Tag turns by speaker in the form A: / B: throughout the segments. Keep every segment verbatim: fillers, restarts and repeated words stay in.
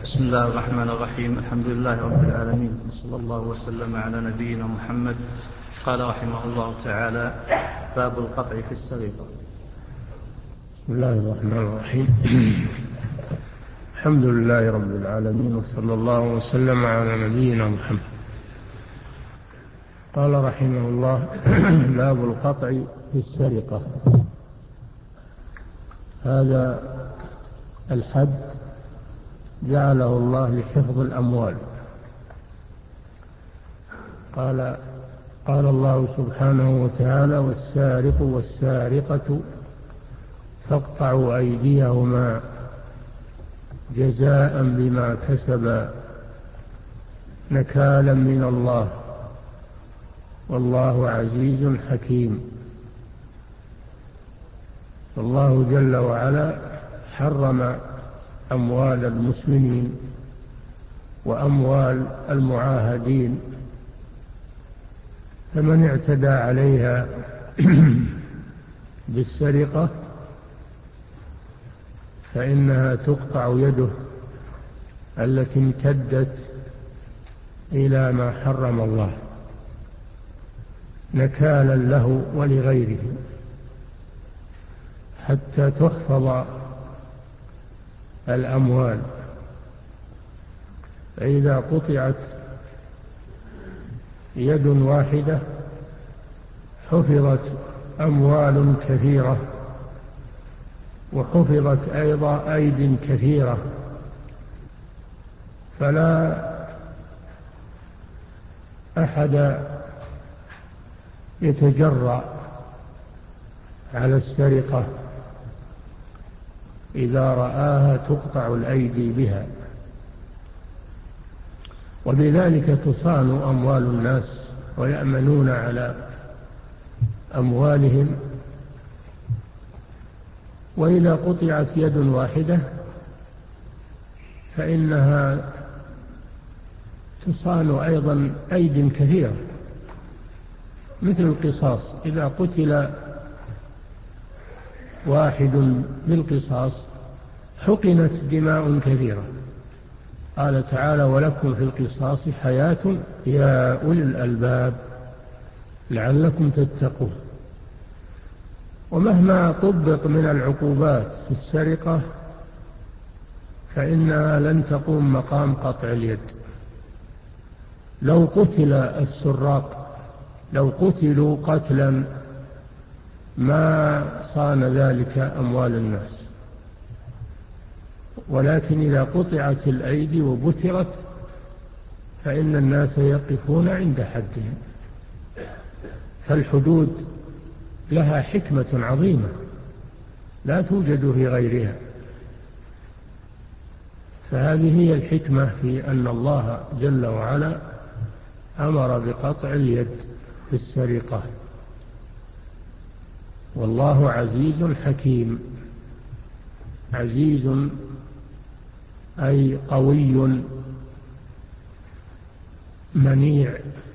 A: بسم الله الرحمن الرحيم. الحمد لله رب العالمين، وصلى الله وسلم على نبينا محمد. قال رحمه الله تعالى: باب القطع في السرقة.
B: بسم الله الرحمن الرحيم. الحمد لله رب العالمين، وصلى الله وسلم على نبينا محمد. قال رحمه الله: باب القطع في السرقة. هذا الحد جعله الله لحفظ الأموال. قال قال الله سبحانه وتعالى: والسارق والسارقة فاقطعوا أيديهما جزاء بما كسبا نكالا من الله والله عزيز حكيم. الله جل وعلا حرم أموال المسلمين وأموال المعاهدين، فمن اعتدى عليها بالسرقة فإنها تقطع يده التي امتدت إلى ما حرم الله نكالا له ولغيره، حتى تحفظ الأموال. فإذا قطعت يد واحدة حفظت أموال كثيرة، وحفظت أيضا أيد كثيرة، فلا أحد يتجرأ على السرقة إذا رآها تقطع الأيدي بها، وبذلك تصان أموال الناس ويأمنون على أموالهم. وإذا قطعت يد واحدة فإنها تصان أيضا أيد كثيرة، مثل القصاص. إذا قتل واحد بالقصاص حقنت دماء كثيرة. قال تعالى: ولكم في القصاص حياة يا أولي الألباب لعلكم تتقون. ومهما طبق من العقوبات في السرقة فإنها لن تقوم مقام قطع اليد. لو قتل السراق، لو قتلوا قتلا ما صان ذلك أموال الناس، ولكن إذا قطعت الأيدي وبترت فإن الناس يقفون عند حدهم. فالحدود لها حكمة عظيمة لا توجد في غيرها. فهذه هي الحكمة في أن الله جل وعلا أمر بقطع اليد في السرقة. والله عزيز حكيم. عزيز أي قوي منيع،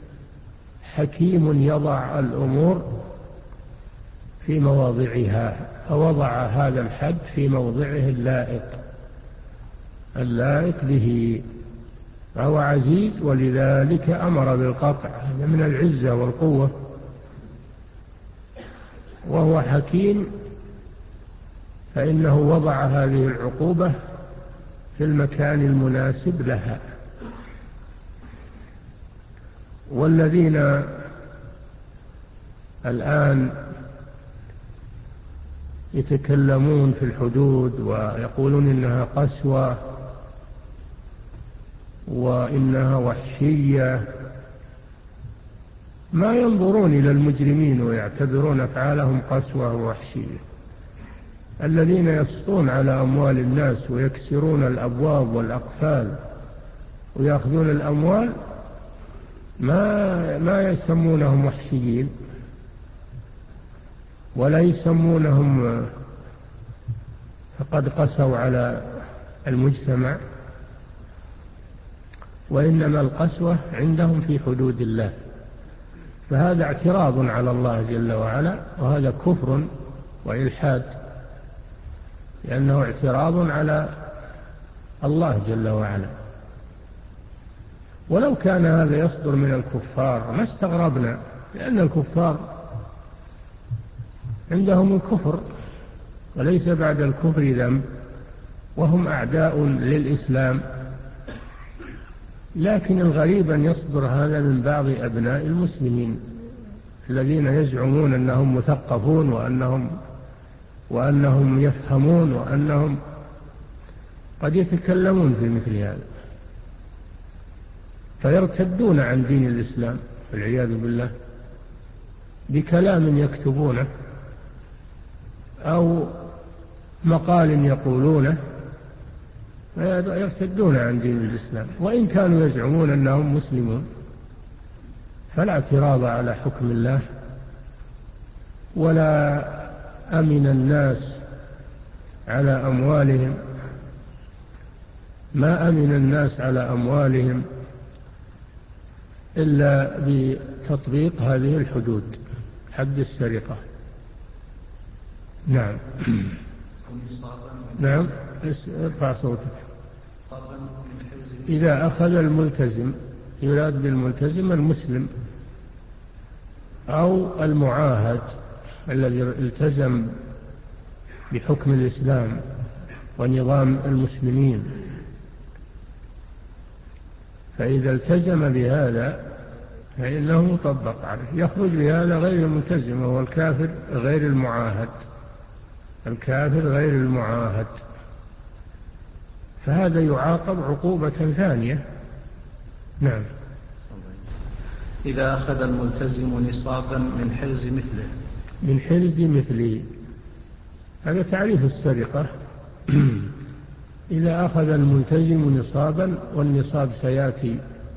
B: حكيم يضع الأمور في مواضعها، فوضع هذا الحد في موضعه اللائق اللائق به. فهو عزيز ولذلك أمر بالقطع، هذا من العزة والقوة. وهو حكيم فإنه وضع هذه العقوبة في المكان المناسب لها. والذين الآن يتكلمون في الحدود ويقولون إنها قسوة وإنها وحشية ما ينظرون إلى المجرمين ويعتبرون أفعالهم قسوة ووحشية. الذين يسطون على أموال الناس ويكسرون الأبواب والأقفال ويأخذون الأموال ما ما يسمونهم وحشيين ولا يسمونهم فقد قسوا على المجتمع، وإنما القسوة عندهم في حدود الله. فهذا اعتراض على الله جل وعلا، وهذا كفر وإلحاد، لأنه اعتراض على الله جل وعلا. ولو كان هذا يصدر من الكفار ما استغربنا، لأن الكفار عندهم الكفر وليس بعد الكفر ذنب، وهم أعداء للإسلام. لكن الغريب أن يصدر هذا من بعض أبناء المسلمين الذين يزعمون أنهم مثقفون وأنهم, وأنهم يفهمون وأنهم قد يتكلمون في مثل هذا، فيرتدون عن دين الإسلام والعياذ بالله بكلام يكتبونه أو مقال يقولونه، يرتدون عن دين الإسلام وإن كانوا يزعمون أنهم مسلمون. فلا اعتراض على حكم الله، ولا أمن الناس على أموالهم، ما أمن الناس على أموالهم إلا بتطبيق هذه الحدود، حد السرقة. نعم. نعم، ارفع صوتك. إذا أخذ الملتزم، يراد بالملتزم المسلم أو المعاهد الذي التزم بحكم الإسلام ونظام المسلمين، فإذا التزم بهذا فإنه يطبق عليه. يخرج بهذا غير الملتزم وهو الكافر غير المعاهد، الكافر غير المعاهد، فهذا يعاقب عقوبة ثانية. نعم.
A: إذا أخذ الملتزم نصابا من حرز مثله.
B: من حرز مثله هذا تعريف السرقة. إذا أخذ الملتزم نصابا، والنصاب سيأتي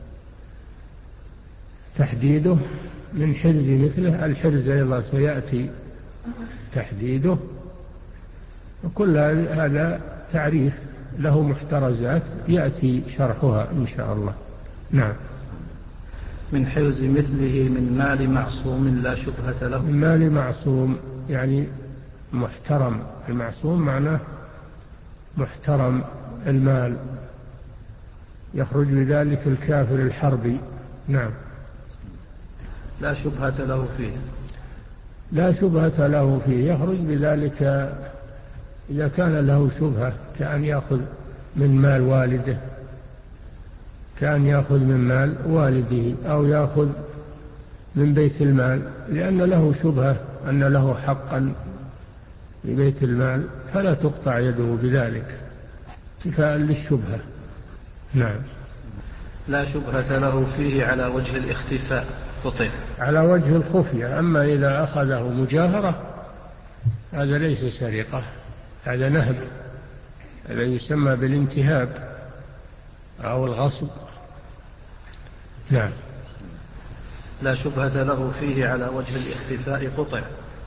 B: تحديده، من حرز مثله، الحرز أيضا سيأتي تحديده، وكل هذا تعريف له محترزات يأتي شرحها إن شاء الله. نعم.
A: من حرز مثله من مال معصوم لا شبهة له.
B: من مال معصوم يعني محترم، المعصوم معناه محترم المال، يخرج بذلك الكافر الحربي. نعم.
A: لا شبهة له فيه.
B: لا شبهة له فيه، يخرج بذلك إذا كان له شبهة، كأن يأخذ من مال والده، كأن يأخذ من مال والده أو يأخذ من بيت المال، لأن له شبهة أن له حقا في بيت المال، فلا تقطع يده بذلك اتفاء للشبهة. نعم.
A: لا شبهة له فيه على وجه الاختفاء قطع.
B: على وجه الخفية. أما إذا أخذه مجاهرة هذا ليس سرقة، هذا نهب، هذا يسمى بالانتهاب أو الغصب. نعم.
A: لا شبهة له فيه على وجه الاختفاء قطع.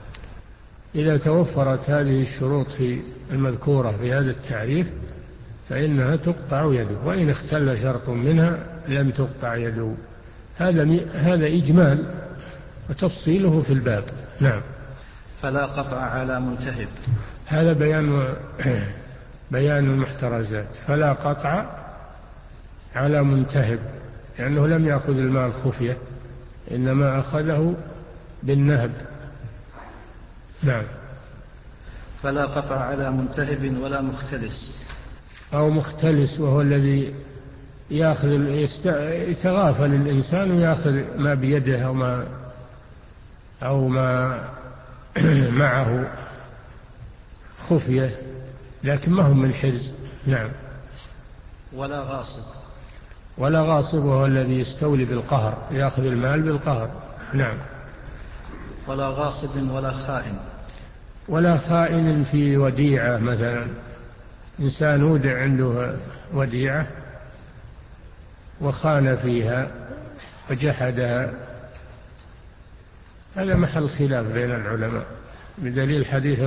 B: إذا توفرت هذه الشروط في المذكورة في هذا التعريف فإنها تقطع يده، وإن اختل شرط منها لم تقطع يده. هذا هذا إجمال وتفصيله في الباب. نعم.
A: فلا قطع على منتهب.
B: هذا بيان بيان المحترزات. فلا قطع على منتهب، لأنه لم يأخذ المال خفية، إنما أخذه بالنهب. نعم.
A: فلا قطع على منتهب ولا مختلس.
B: أو مختلس وهو الذي يأخذ يتغافل الإنسان ويأخذ ما بيده أو ما أو ما معه خفية لكن ما هم من حرز. نعم.
A: ولا غاصب.
B: ولا غاصب وهو الذي يستولي بالقهر، يأخذ المال بالقهر. نعم.
A: ولا غاصب ولا خائن.
B: ولا خائن في وديعة، مثلا إنسان ودع عنده وديعة وخان فيها وجحدها، هذا محل خلاف بين العلماء بدليل حديث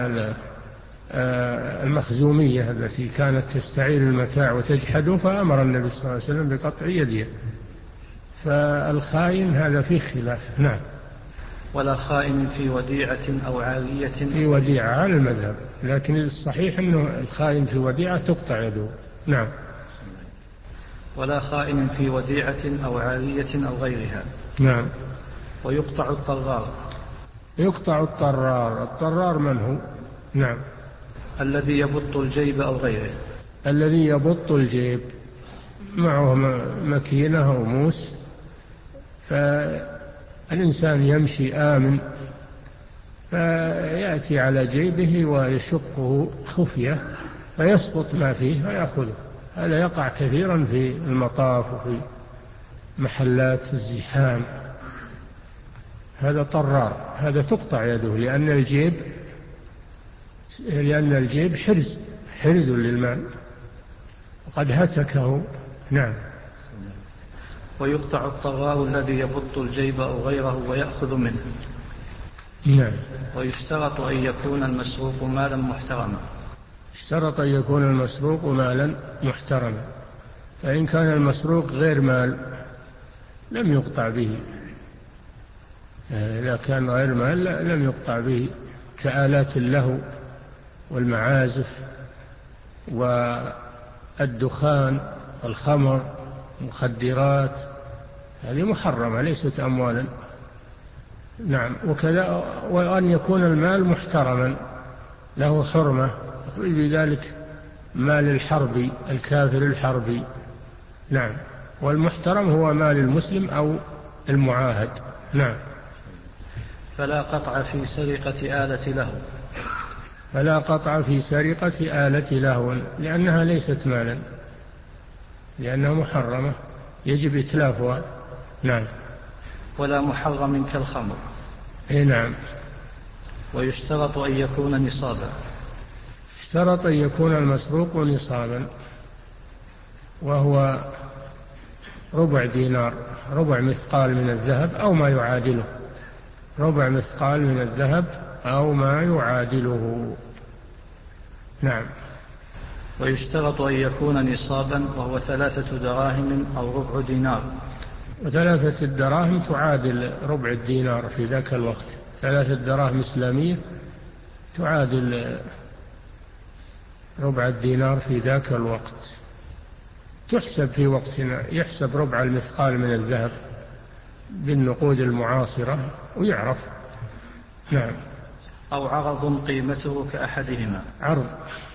B: المخزومية التي كانت تستعير المتاع وتجحده، فأمر النبي صلى الله عليه وسلم بقطع يدها. فالخائن هذا فيه خلاف. نعم.
A: ولا خائن في وديعة أو عارية.
B: في وديعة على المذهب، لكن الصحيح أنه الخائن في وديعة تقطع يده نعم.
A: ولا خائن في وديعة أو عارية أو غيرها.
B: نعم.
A: ويقطع الطرار.
B: يقطع الطرار. الطرار من هو؟ نعم.
A: الذي يبط الجيب أو غيره.
B: الذي يبط الجيب، معه مكينة أو موس، فالإنسان يمشي آمن فيأتي على جيبه ويشقه خفية فيسقط ما فيه ويأخذه. هذا يقع كثيرا في المطاف وفي محلات الزحام. هذا طرار، هذا تقطع يده، لأن الجيب لأن الجيب حرز حرز للمال وقد هتكه. نعم.
A: ويقطع الطرار الذي يبط الجيب أو غيره ويأخذ منه.
B: نعم.
A: ويشترط أن يكون المسروق مالا محترما.
B: اشترط أن يكون المسروق مالا محترما، فإن كان المسروق غير مال لم يقطع به. إذا كان غير مال لم يقطع به، كآلات اللهو والمعازف والدخان والخمر والمخدرات، هذه محرمة ليست أموالا. نعم. وكذا وأن يكون المال محترما له حرمة، بذلك مال الحربي الكافر الحربي. نعم. والمحترم هو مال المسلم أو المعاهد. نعم.
A: فلا قطع في سرقة آلة لهو.
B: فلا قطع في سرقة آلة لهو، لأنها ليست مالا، لأنها محرمة يجب إتلافها. نعم.
A: ولا محرم كالخمر.
B: اي نعم.
A: ويشترط أن يكون نصابا.
B: اشترط أن يكون المسروق نصابا، وهو ربع دينار، ربع مثقال من الذهب أو ما يعادله، ربع مثقال من الذهب أو ما يعادله. نعم.
A: ويشترط أن يكون نصابا وهو ثلاثة دراهم أو ربع دينار.
B: وثلاثة الدراهم تعادل ربع الدينار في ذاك الوقت. ثلاثة دراهم إسلامية تعادل ربع الدينار في ذاك الوقت. تحسب في وقتنا، يحسب ربع المثقال من الذهب بالنقود المعاصرة ويعرف. نعم.
A: أو عرض قيمته كأحدهما.
B: عرض.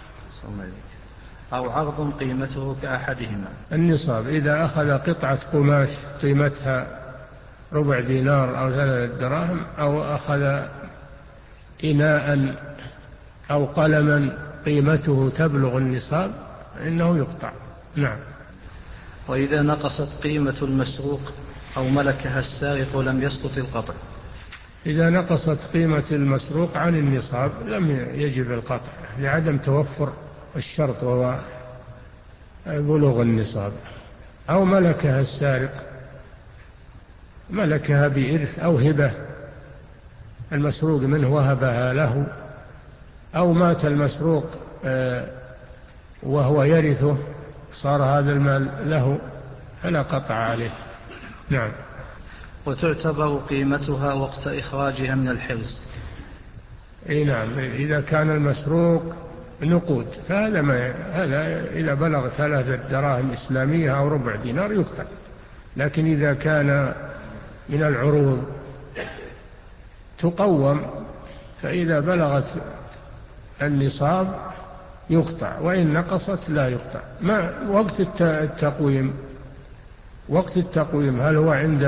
A: أو عرض قيمته كأحدهما.
B: النصاب إذا أخذ قطعة قماش قيمتها ربع دينار أو ثلاثة دراهم، أو أخذ إناء أو قلما قيمته تبلغ النصاب إنه يقطع. نعم.
A: وإذا نقصت قيمة المسروق أو ملكها السارق لم يسقط القطع.
B: إذا نقصت قيمة المسروق عن النصاب لم يجب القطع، لعدم توفر الشرط وهو بلوغ النصاب. أو ملكها السارق، ملكها بإرث أو هبة، المسروق منه وهبها له، أو مات المسروق وهو يرثه صار هذا المال له فلا قطع عليه. نعم.
A: وتعتبر قيمتها وقت إخراجها من الحرز.
B: اي نعم. إذا كان المسروق نقود فهذا ما هذا إذا بلغ ثلاثة دراهم إسلامية أو ربع دينار يقطع. لكن إذا كان من العروض تقوم فإذا بلغت النصاب يقطع، وإن نقصت لا يقطع. ما وقت التقويم؟ وقت التقويم هل هو عند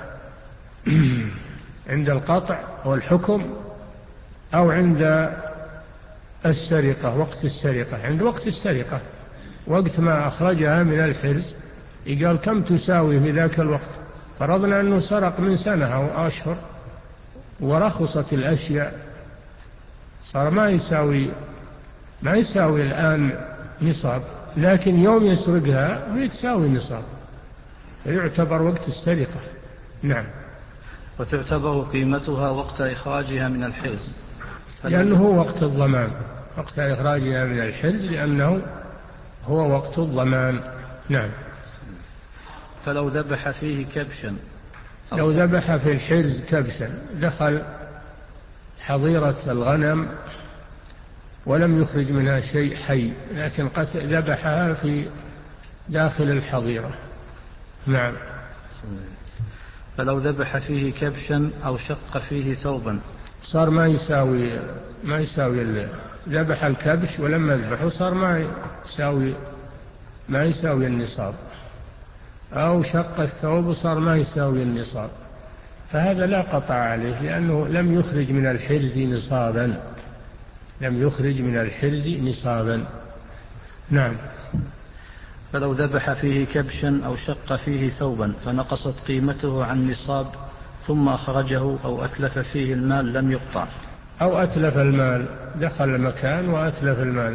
B: عند القطع والحكم أو عند السرقة؟ وقت السرقة. عند وقت السرقة، وقت ما أخرجها من الحرز يقال كم تساوي في ذاك الوقت. فرضنا أنه سرق من سنة أو أشهر ورخصت الأشياء، صار ما يساوي ما يساوي الآن نصاب، لكن يوم يسرقها هي تساوي نصاب، فيعتبر وقت السرقة. نعم.
A: وتعتبر قيمتها وقت إخراجها من الحرز،
B: لأنه هو وقت الضمان، وقت إخراجها من الحرز لأنه هو وقت الضمان. نعم.
A: فلو ذبح فيه كبشا،
B: لو ذبح في الحرز كبشا، دخل حظيرة الغنم ولم يخرج منها شيء حي، لكن قد ذبحها في داخل الحظيرة. نعم.
A: فلو ذبح فيه كبشا أو شق فيه ثوبا
B: صار ما يساوي ما يساوي ذبح الكبش ولما ذبحه صار ما يساوي ما يساوي النصاب، أو شق الثوب وصار ما يساوي النصاب، فهذا لا قطع عليه لأنه لم يخرج من الحرز نصابا، لم يخرج من الحرز نصابا. نعم.
A: فلو ذبح فيه كبشا أو شق فيه ثوبا فنقصت قيمته عن نصاب ثم أخرجه أو أتلف فيه المال لم يقطع.
B: أو أتلف المال، دخل المكان وأتلف المال،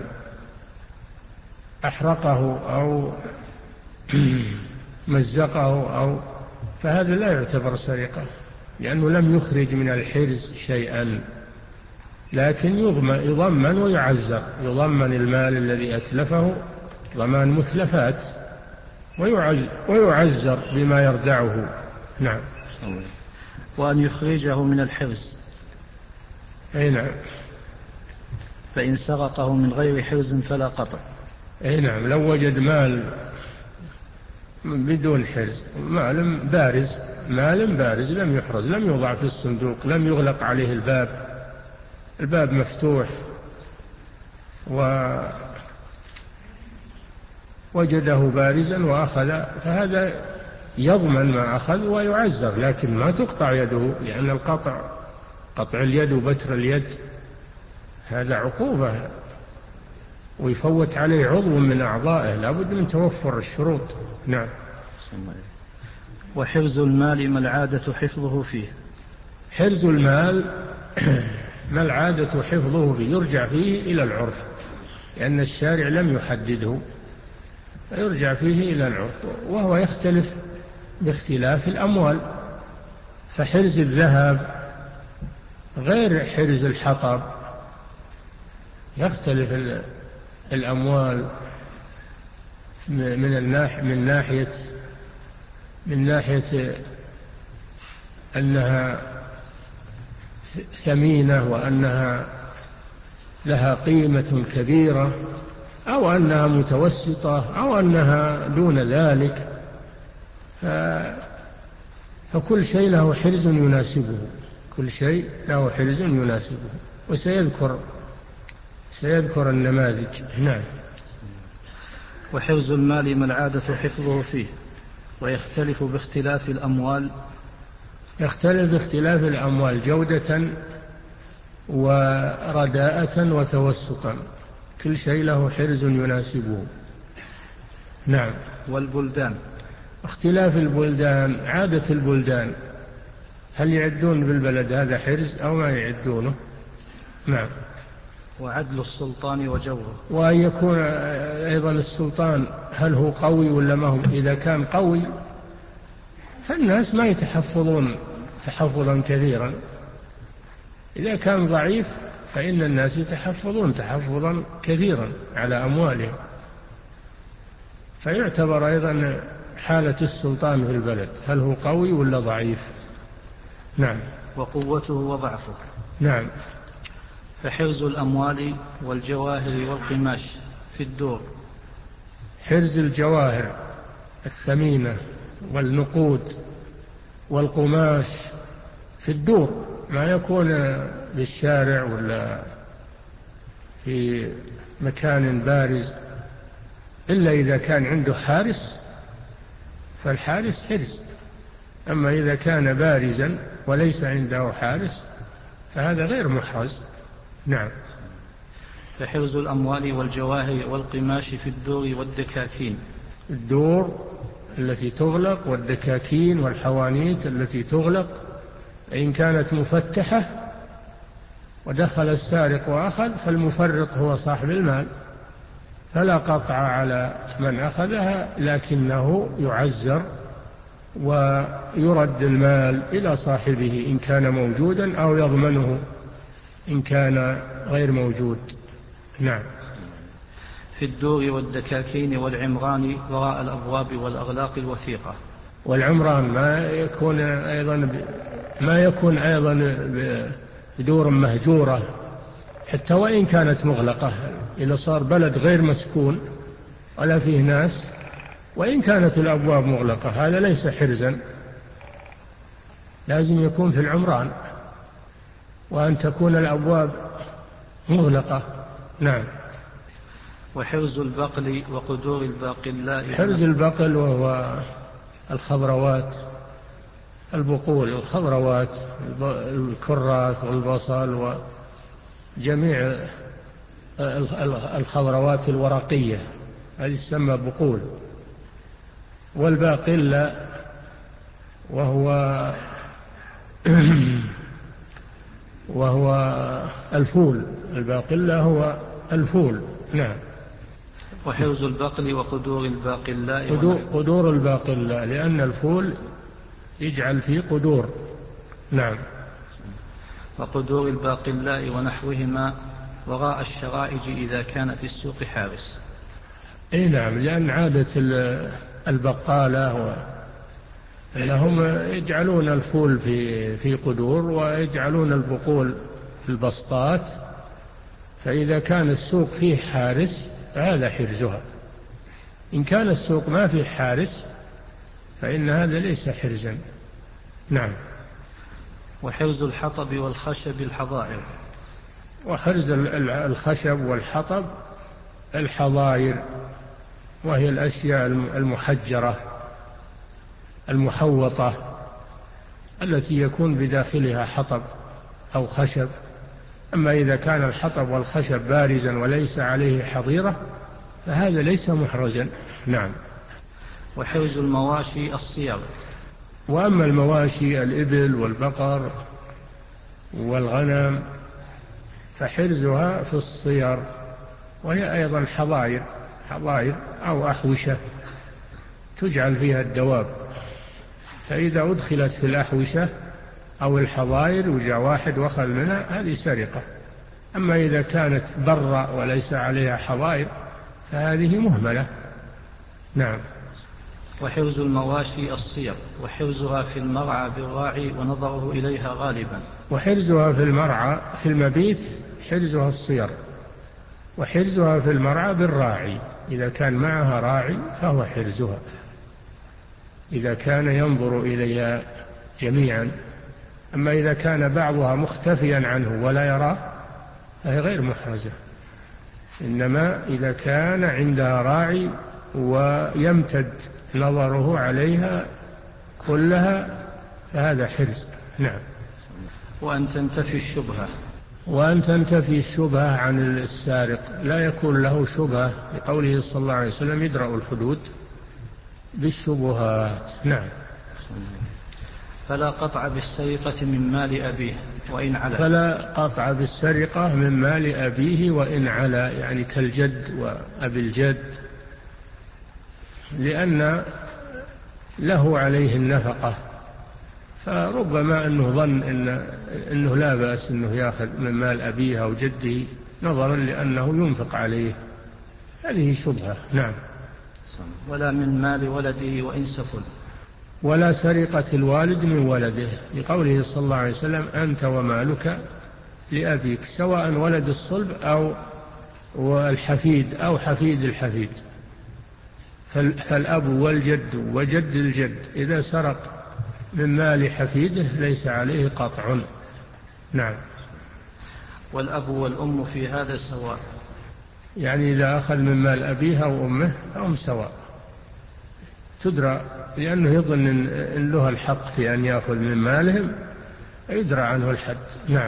B: أحرقه أو مزقه أو فهذا لا يعتبر سرقة لأنه لم يخرج من الحرز شيئا، لكن يضمن ويعزر، يضمن المال الذي أتلفه ضمان متلفات ويعزر بما يردعه. نعم.
A: وأن يخرجه من الحرز.
B: أي نعم.
A: فإن سرقه من غير حرز فلا قطع.
B: أي نعم. لو وجد مال بدون حرز، مال بارز، مال بارز لم يحرز، لم يوضع في الصندوق، لم يغلق عليه الباب، الباب مفتوح، ووجده بارزا وأخذ، فهذا يضمن ما أخذ ويعزر، لكن ما تقطع يده، لأن القطع قطع اليد وبتر اليد هذا عقوبة ويفوت عليه عضو من أعضائه، لابد من توفر الشروط. نعم.
A: وحرز المال ما العادة حفظه فيه.
B: حرز المال ما العادة حفظه فيه، يرجع فيه إلى العرف، لأن الشارع لم يحدده، يرجع فيه إلى العرف، وهو يختلف باختلاف الأموال، فحرز الذهب غير حرز الحطب، يختلف الأموال من الناحية من ناحية من ناحية أنها ثمينة وأنها لها قيمة كبيرة، أو أنها متوسطة، أو أنها دون ذلك، فكل شيء له حرز يناسبه، كل شيء له حرز يناسبه، وسيذكر سيذكر النماذج. نعم.
A: وحرز المال ما العادة حفظه فيه، ويختلف باختلاف الأموال.
B: يختلف باختلاف الأموال جودة ورداءة وتوسطا، كل شيء له حرز يناسبه. نعم.
A: والبلدان.
B: اختلاف البلدان، عادة البلدان، هل يعدون بالبلد هذا حرز أو ما يعدونه؟ نعم.
A: وعدل السلطان وجوره،
B: وأن يكون أيضا السلطان هل هو قوي ولا ما هو، إذا كان قوي فالناس ما يتحفظون تحفظا كثيرا، إذا كان ضعيف فإن الناس يتحفظون تحفظا كثيرا على أموالهم، فيعتبر أيضا حالة السلطان في البلد هل هو قوي ولا ضعيف. نعم.
A: وقوته وضعفه.
B: نعم.
A: فحرز الأموال والجواهر والقماش في الدور.
B: حرز الجواهر الثمينة والنقود والقماش في الدور، ما يكون بالشارع ولا في مكان بارز، إلا إذا كان عنده حارس فالحارس حرز، أما إذا كان بارزا وليس عنده حارس فهذا غير محرز. نعم.
A: فحرز الأموال والجواهر والقماش في الدور والدكاكين.
B: الدور التي تغلق والدكاكين والحوانيت التي تغلق، إن كانت مفتحة ودخل السارق وأخذ فالمفرط هو صاحب المال، فلا قطع على من أخذها، لكنه يعزر ويرد المال إلى صاحبه إن كان موجودا، أو يضمنه إن كان غير موجود. نعم.
A: في الدور والدكاكين والعمران وراء الأبواب والأغلاق الوثيقة.
B: والعمران ما يكون أيضا ما يكون أيضا بدور مهجورة حتى وإن كانت مغلقة، إذا صار بلد غير مسكون ولا فيه ناس وإن كانت الأبواب مغلقة هذا ليس حرزا، لازم يكون في العمران وأن تكون الأبواب مغلقة. نعم.
A: وحرز البقل وقدور الباقلاء.
B: حرز البقل وهو الخضروات، البقول، الخضروات، الكراث والبصل وجميع الخضروات الورقية هذه تسمى بقول. والباقلة وهو وهو الفول، الباقلة هو الفول. نعم.
A: وحرز البقل وقدور الباقلاء.
B: قدور, قدور الباقلاء لأن الفول يجعل فيه قدور. نعم.
A: وقدور الباقلاء ونحوهما وراء الشرائج إذا كان في السوق حارس.
B: اي نعم، لأن عادة البقالة لهم يجعلون الفول في في قدور ويجعلون البقول في البسطات، فإذا كان السوق فيه حارس فهذا حرزها. إن كان السوق ما فيه حارس فإن هذا ليس حرزا. نعم.
A: وحرز الحطب والخشب الحظائر.
B: وحرز الخشب والحطب الحظائر، وهي الأشياء المحجرة المحوطة التي يكون بداخلها حطب أو خشب. أما إذا كان الحطب والخشب بارزا وليس عليه حظيرة فهذا ليس محرزا. نعم.
A: وحرز المواشي الصيغ.
B: وأما المواشي الإبل والبقر والغنم فحرزها في الصير، وهي أيضا حظائر، حظائر أو أحوشة تجعل فيها الدواب، فإذا أدخلت في الأحوشة أو الحظائر وجاء واحد وأخذ منها هذه سرقة. أما إذا كانت برا وليس عليها حظائر فهذه مهملة. نعم.
A: وحرز المواشي الصير وحرزها في المرعى بالراعي ونظره إليها غالبا.
B: وحرزها في المرعى في المبيت حرزها الصير، وحرزها في المرعى بالراعي، إذا كان معها راعي فهو حرزها، إذا كان ينظر إليها جميعا. أما إذا كان بعضها مختفيا عنه ولا يراه فهي غير محرزة، إنما إذا كان عندها راعي ويمتد نظره عليها كلها فهذا حرز. نعم.
A: وأن تنتفي الشبهة.
B: وأن تنتفي الشبهة عن السارق، لا يكون له شبهة، لقوله صلى الله عليه وسلم يدرأ الحدود بالشبهات. نعم.
A: فلا قطع بالسرقة من مال أبيه وإن علا.
B: فلا قطع بالسرقة من مال أبيه وإن علا، يعني كالجد وأبي الجد، لأن له عليه النفقة، فربما أنه ظن إن إنه لا بأس أنه يأخذ من مال أبيه أو جده نظرا لأنه ينفق عليه، هذه شبهة. نعم.
A: ولا من مال ولده وإن سفل.
B: ولا سرقة الوالد من ولده، لقوله صلى الله عليه وسلم أنت ومالك لأبيك، سواء ولد الصلب أو الحفيد أو حفيد الحفيد. فالأب والجد وجد الجد إذا سرق من مال حفيده ليس عليه قطع. نعم.
A: والأب والأم في هذا سواء،
B: يعني إذا أخذ من مال أبيها وأمه فهم سواء، تدرى، لأنه يظن إن له الحق في أن يأخذ من مالهم يدرى عنه الحد. نعم.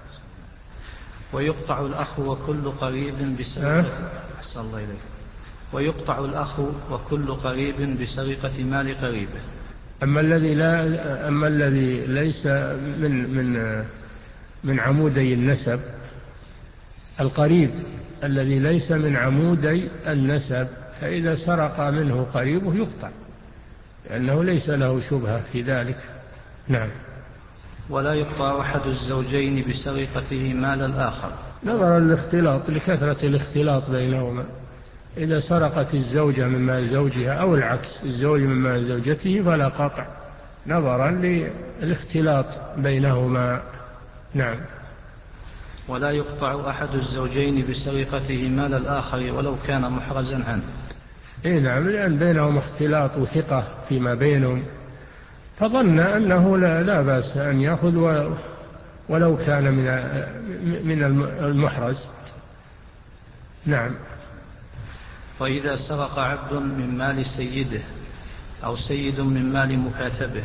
A: ويقطع الأخ وكل قريب بسرقة. أحسن الله إليك. ويقطع الأخ وكل قريب بسرقة مال قريبه.
B: أما الذي لا أما الذي ليس من من من عمودي النسب، القريب الذي ليس من عمودي النسب، فإذا سرق منه قريبه يقطع، لأنه ليس له شبهة في ذلك. نعم.
A: ولا يقطع أحد الزوجين بسرقته مال الآخر،
B: نظرا للاختلاط، لكثرة الاختلاط بينهما. إذا سرقت الزوجة من مال زوجها أو العكس، الزوج من مال زوجته، فلا قطع نظرا للاختلاط بينهما. نعم.
A: ولا يقطع أحد الزوجين بسرقته مال الآخر ولو كان محرزا عنه.
B: إيه نعم، لأن بينهم اختلاط وثقة فيما بينهم، فظن أنه لا, لا بأس أن يأخذ ولو كان من من المحرز. نعم.
A: وإذا سرق عبد من مال سيده أو سيد من مال مكاتبه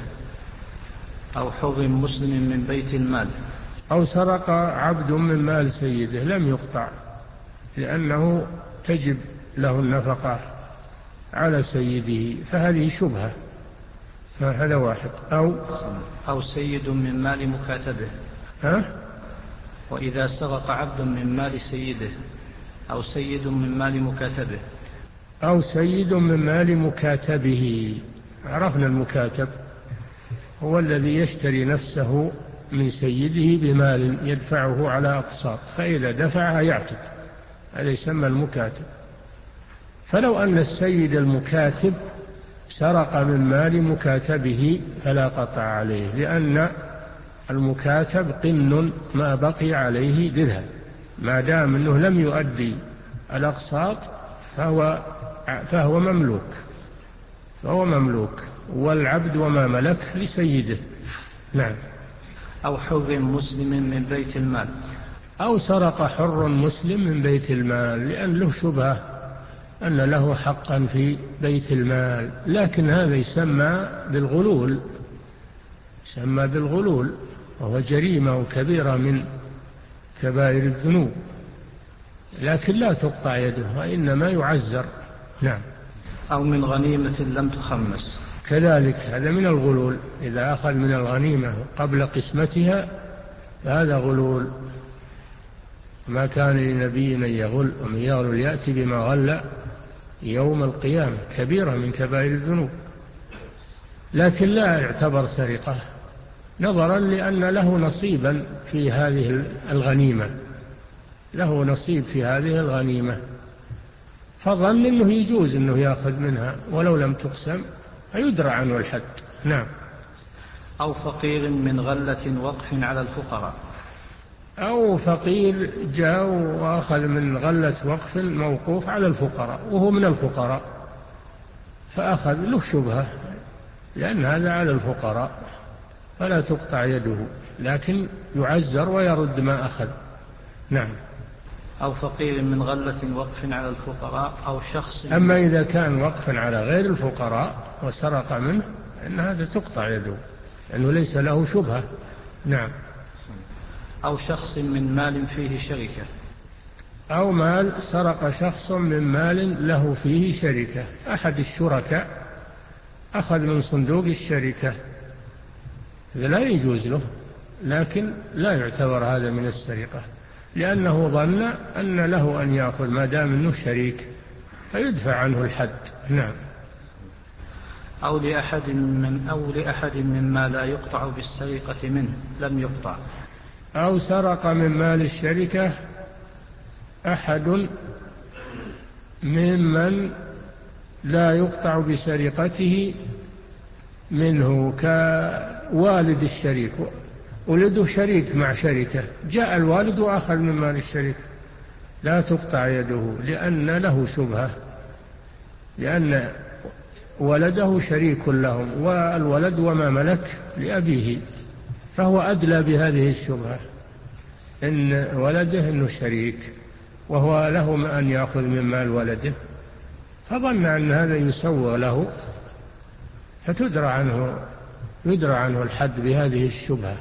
A: أو حر مسلم من بيت المال،
B: أو سرق عبد من مال سيده لم يقطع، لأنه تجب له النفقة على سيده، فهذه شبهة. هذا واحد. أو
A: أو سيد من مال مكاتبه.
B: ها؟
A: وإذا سرق عبد من مال سيده أو سيد من مال مكاتبه.
B: أو سيد من مال مكاتبه. عرفنا المكاتب هو الذي يشتري نفسه من سيده بمال يدفعه على أقساط، فإذا دفعها يعتق، هذا يسمى المكاتب. فلو أن السيد المكاتب سرق من مال مكاتبه فلا قطع عليه، لأن المكاتب قن ما بقي عليه درهم، ما دام أنه لم يؤدي الأقساط فهو, فهو مملوك فهو مملوك والعبد وما ملك لسيده. نعم.
A: أو حر مسلم من بيت المال.
B: أو سرق حر مسلم من بيت المال، لأن له شبهة أن له حقا في بيت المال، لكن هذا يسمى بالغلول يسمى بالغلول وهو جريمة كبيرة من كبائر الذنوب، لكن لا تقطع يده وإنما يعزر. نعم.
A: أو من غنيمة لم تخمس،
B: كذلك هذا من الغلول، إذا أخذ من الغنيمة قبل قسمتها فهذا غلول. ما كان لنبي أن يغل، ومن يغل يأتي بما غل يوم القيامة، كبيرة من كبائر الذنوب، لكن لا يعتبر سرقة نظرا لأن له نصيبا في هذه الغنيمة له نصيب في هذه الغنيمة فظن أنه يجوز أنه يأخذ منها ولو لم تقسم، فيدرى عنه الحد. نعم.
A: أو فقير من غلة وقف على الفقراء.
B: أو فقير جاء وأخذ من غلة وقف موقوف على الفقراء وهو من الفقراء، فأخذ له شبهة لأن هذا على الفقراء، فلا تقطع يده، لكن يعزر ويرد ما أخذ. نعم.
A: أو فقير من غلة وقف على الفقراء أو شخص.
B: أما إذا كان وقفا على غير الفقراء وسرق منه إن هذا تقطع يده لأنه ليس له شبهة. نعم.
A: أو شخص من مال فيه شركة.
B: أو مال سرق شخص من مال له فيه شركة، أحد الشركاء أخذ من صندوق الشركة، هذا لا يجوز له، لكن لا يعتبر هذا من السرقة لأنه ظن أن له أن يأخذ ما دام أنه شريك، فيدفع عنه الحد. نعم.
A: أو لأحد من أو لأحد مما لا يقطع بالسرقة منه لم يقطع.
B: أو سرق من مال الشركة أحد ممن لا يقطع بسرقته منه، كوالد الشريك، ولده شريك مع شركة، جاء الوالد وأخذ من مال الشريك لا تقطع يده لأن له شبهة، لأن ولده شريك لهم والولد وما ملك لأبيه، فهو أدلى بهذه الشبهة إن ولده إنه شريك وهو له أن يأخذ من مال ولده، فظن أن هذا يسوى له، فتدرى عنه يدرى عنه الحد بهذه الشبهة.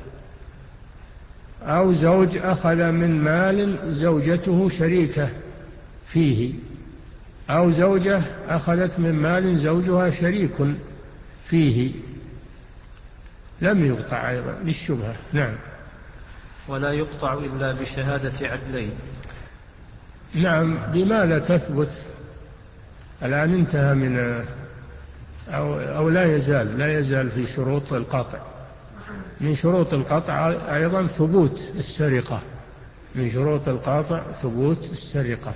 B: أو زوج أخذ من مال زوجته شريكة فيه، أو زوجة أخذت من مال زوجها شريك فيه، لم يقطع أيضا للشبهة. نعم.
A: ولا يقطع إلا بشهادة عدلين.
B: نعم. بماذا تثبت؟ الآن انتهى من أو, أو لا يزال لا يزال في شروط القطع. من شروط القطع أيضا ثبوت السرقة، من شروط القطع ثبوت السرقة،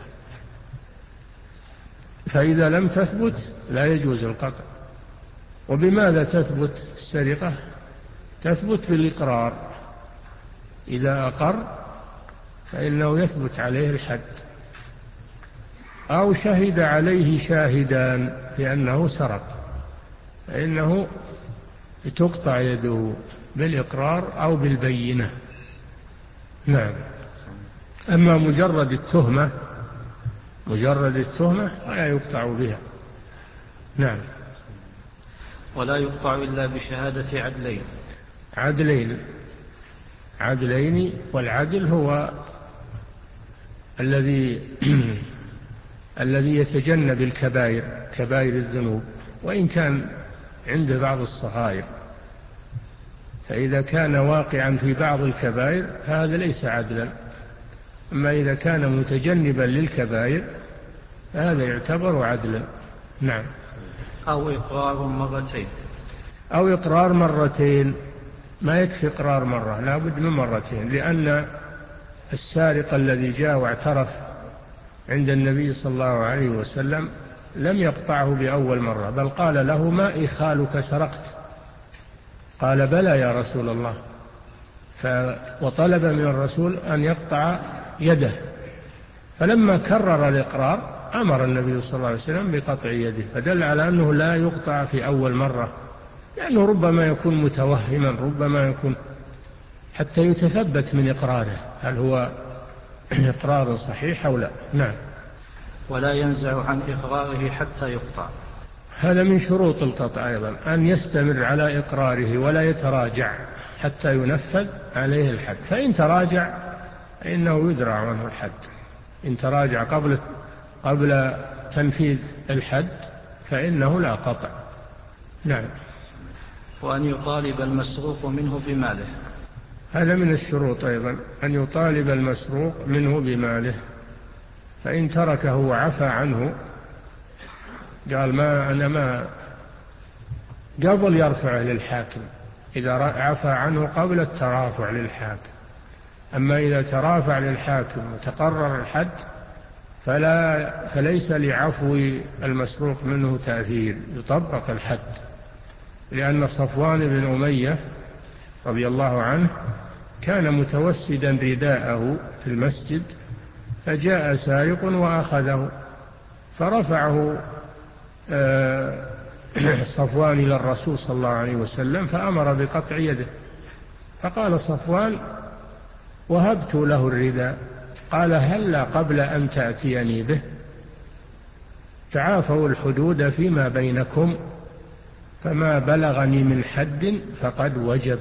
B: فإذا لم تثبت لا يجوز القطع. وبماذا تثبت السرقة؟ تثبت بالإقرار، إذا أقر فإنه يثبت عليه الحد، أو شهد عليه شاهدان بأنه سرق فإنه تقطع يده بالإقرار أو بالبينة. نعم. أما مجرد التهمة مجرد التهمة لا يقطع بها. نعم.
A: ولا يقطع إلا بشهادة عدلين
B: عدلين عدلين والعدل هو الذي الذي يتجنب الكبائر كبائر الذنوب وإن كان عنده بعض الصغائر، فإذا كان واقعا في بعض الكبائر هذا ليس عدلا، أما إذا كان متجنبا للكبائر هذا يعتبر عدلا. نعم.
A: أو إقرار مرتين
B: أو إقرار مرتين، ما يكفي إقرار مرة، لا بد من مرتين، لأن السارق الذي جاء واعترف عند النبي صلى الله عليه وسلم لم يقطعه بأول مرة، بل قال له: ما إخالك سرقت؟ قال: بلى يا رسول الله. ف... وطلب من الرسول أن يقطع يده، فلما كرر الإقرار أمر النبي صلى الله عليه وسلم بقطع يده، فدل على أنه لا يقطع في أول مرة، لأنه ربما يكون متوهما، ربما يكون حتى يتثبت من إقراره هل هو إقرار صحيح أو لا. نعم.
A: ولا ينزع عن إقراره حتى يقطع،
B: هذا من شروط القطع أيضا، أن يستمر على إقراره ولا يتراجع حتى ينفذ عليه الحد، فإن تراجع فإنه يدرع عنه الحد، إن تراجع قبل قبل تنفيذ الحد فإنه لا قطع. نعم.
A: وأن يطالب المسروق منه بماله،
B: هذا من الشروط أيضا، أن يطالب المسروق منه بماله، فإن تركه وعفى عنه قال ما أنا ما قبل يرفعه للحاكم، إذا عفى عنه قبل الترافع للحاكم، أما إذا ترافع للحاكم وتقرر الحد فلا فليس لعفو المسروق منه تأثير، يطبق الحد، لأن صفوان بن أمية رضي الله عنه كان متوسدا رداءه في المسجد، فجاء سارق وأخذه، فرفعه صفوان إلى الرسول صلى الله عليه وسلم فأمر بقطع يده، فقال صفوان: وهبت له الرداء. قال: هلا قبل أن تأتيني به؟ تعافوا الحدود فيما بينكم، فما بلغني من حد فقد وجب.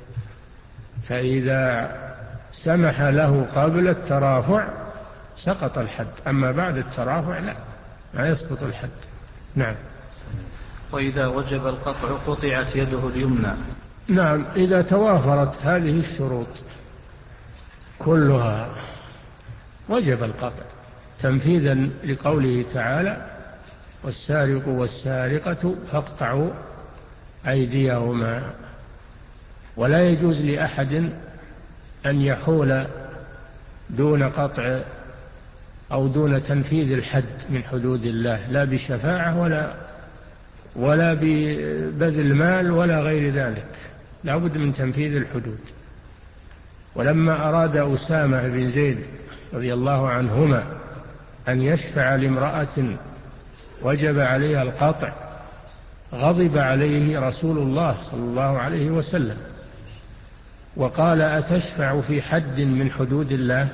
B: فإذا سمح له قبل الترافع سقط الحد، أما بعد الترافع لا، لا يسقط الحد. نعم.
A: وإذا وجب القطع قطعت يده اليمنى.
B: نعم، إذا توافرت هذه الشروط كلها وجب القطع تنفيذا لقوله تعالى: والسارق والسارقة فاقطعوا أيديهما. ولا يجوز لأحد أن يحول دون قطع أو دون تنفيذ الحد من حدود الله، لا بشفاعة ولا ولا ببذل مال ولا غير ذلك، لا بد من تنفيذ الحدود. ولما أراد أسامة بن زيد رضي الله عنهما أن يشفع لامرأة وجب عليها القطع غضب عليه رسول الله صلى الله عليه وسلم وقال: أتشفع في حد من حدود الله؟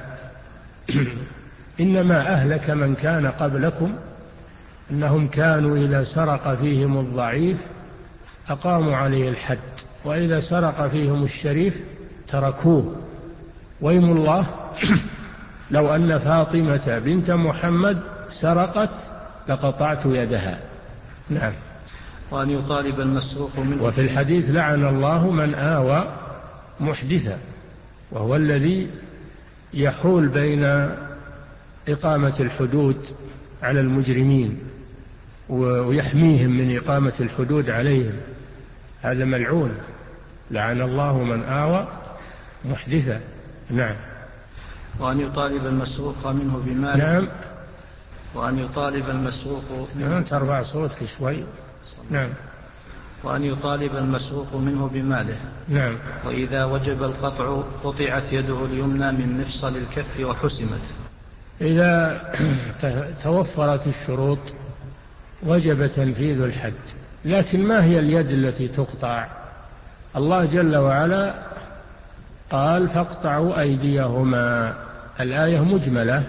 B: إنما أهلك من كان قبلكم أنهم كانوا إذا سرق فيهم الضعيف أقاموا عليه الحد، وإذا سرق فيهم الشريف تركوه. ويم الله لو أن فاطمة بنت محمد سرقت لقطعت يدها. نعم.
A: وأن يطالب المسروق منه.
B: وفي الحديث: لعن الله من آوى محدثا، وهو الذي يحول بين إقامة الحدود على المجرمين ويحميهم من إقامة الحدود عليهم، هذا ملعون. لعن الله من آوى محدثا. نعم.
A: وأن يطالب المسروق منه بمال.
B: نعم.
A: وأن يطالب المسروق منه.
B: نعم. ترفع صوتك شوي. نعم.
A: وأن يطالب المسروق منه بماله.
B: نعم.
A: وإذا وجب القطع قطعت يده اليمنى من مفصل الكف وحسمت.
B: إذا توفرت الشروط وجب تنفيذ الحد، لكن ما هي اليد التي تقطع؟ الله جل وعلا قال فاقطعوا أيديهما، الآية مجملة،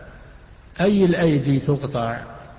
B: أي الأيدي تقطع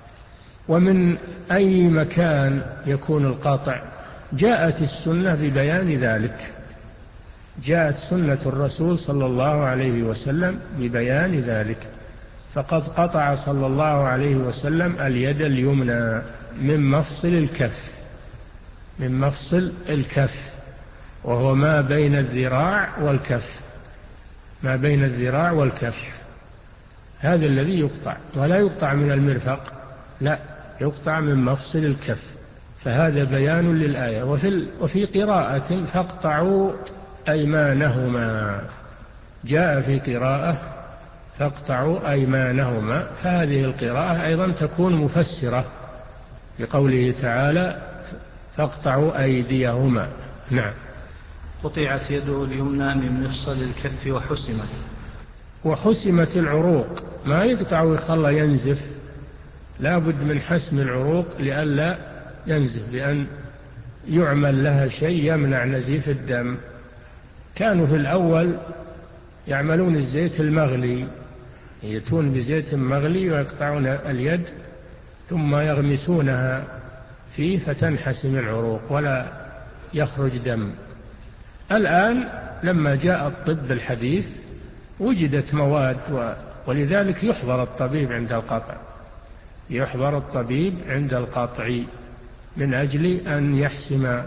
B: ومن أي مكان يكون القطع؟ جاءت السنة ببيان ذلك، جاءت سنة الرسول صلى الله عليه وسلم ببيان ذلك، فقد قطع صلى الله عليه وسلم اليد اليمنى من مفصل الكف، من مفصل الكف وهو ما بين الذراع والكف، ما بين الذراع والكف، هذا الذي يقطع، ولا يقطع من المرفق، لا، يقطع من مفصل الكف، فهذا بيان للآية. وفي, وفي قراءة فاقطعوا أيمانهما، جاء في قراءة فاقطعوا أيمانهما، فهذه القراءة أيضا تكون مفسرة بقوله تعالى فاقطعوا أيديهما. نعم.
A: قطعت يده اليمنى من مفصل الكف وحسمت.
B: وحسمت العروق، ما يقطع ويخلى ينزف، لا بد من حسم العروق لئلا ينزف، بأن يعمل لها شيء يمنع نزيف الدم. كانوا في الأول يعملون الزيت المغلي، يأتون بزيت مغلي ويقطعون اليد ثم يغمسونها فيه فتنحسم العروق ولا يخرج دم. الآن لما جاء الطب الحديث وجدت مواد، ولذلك يحضر الطبيب عند القطع، يحضر الطبيب عند القطع من أجل أن يحسم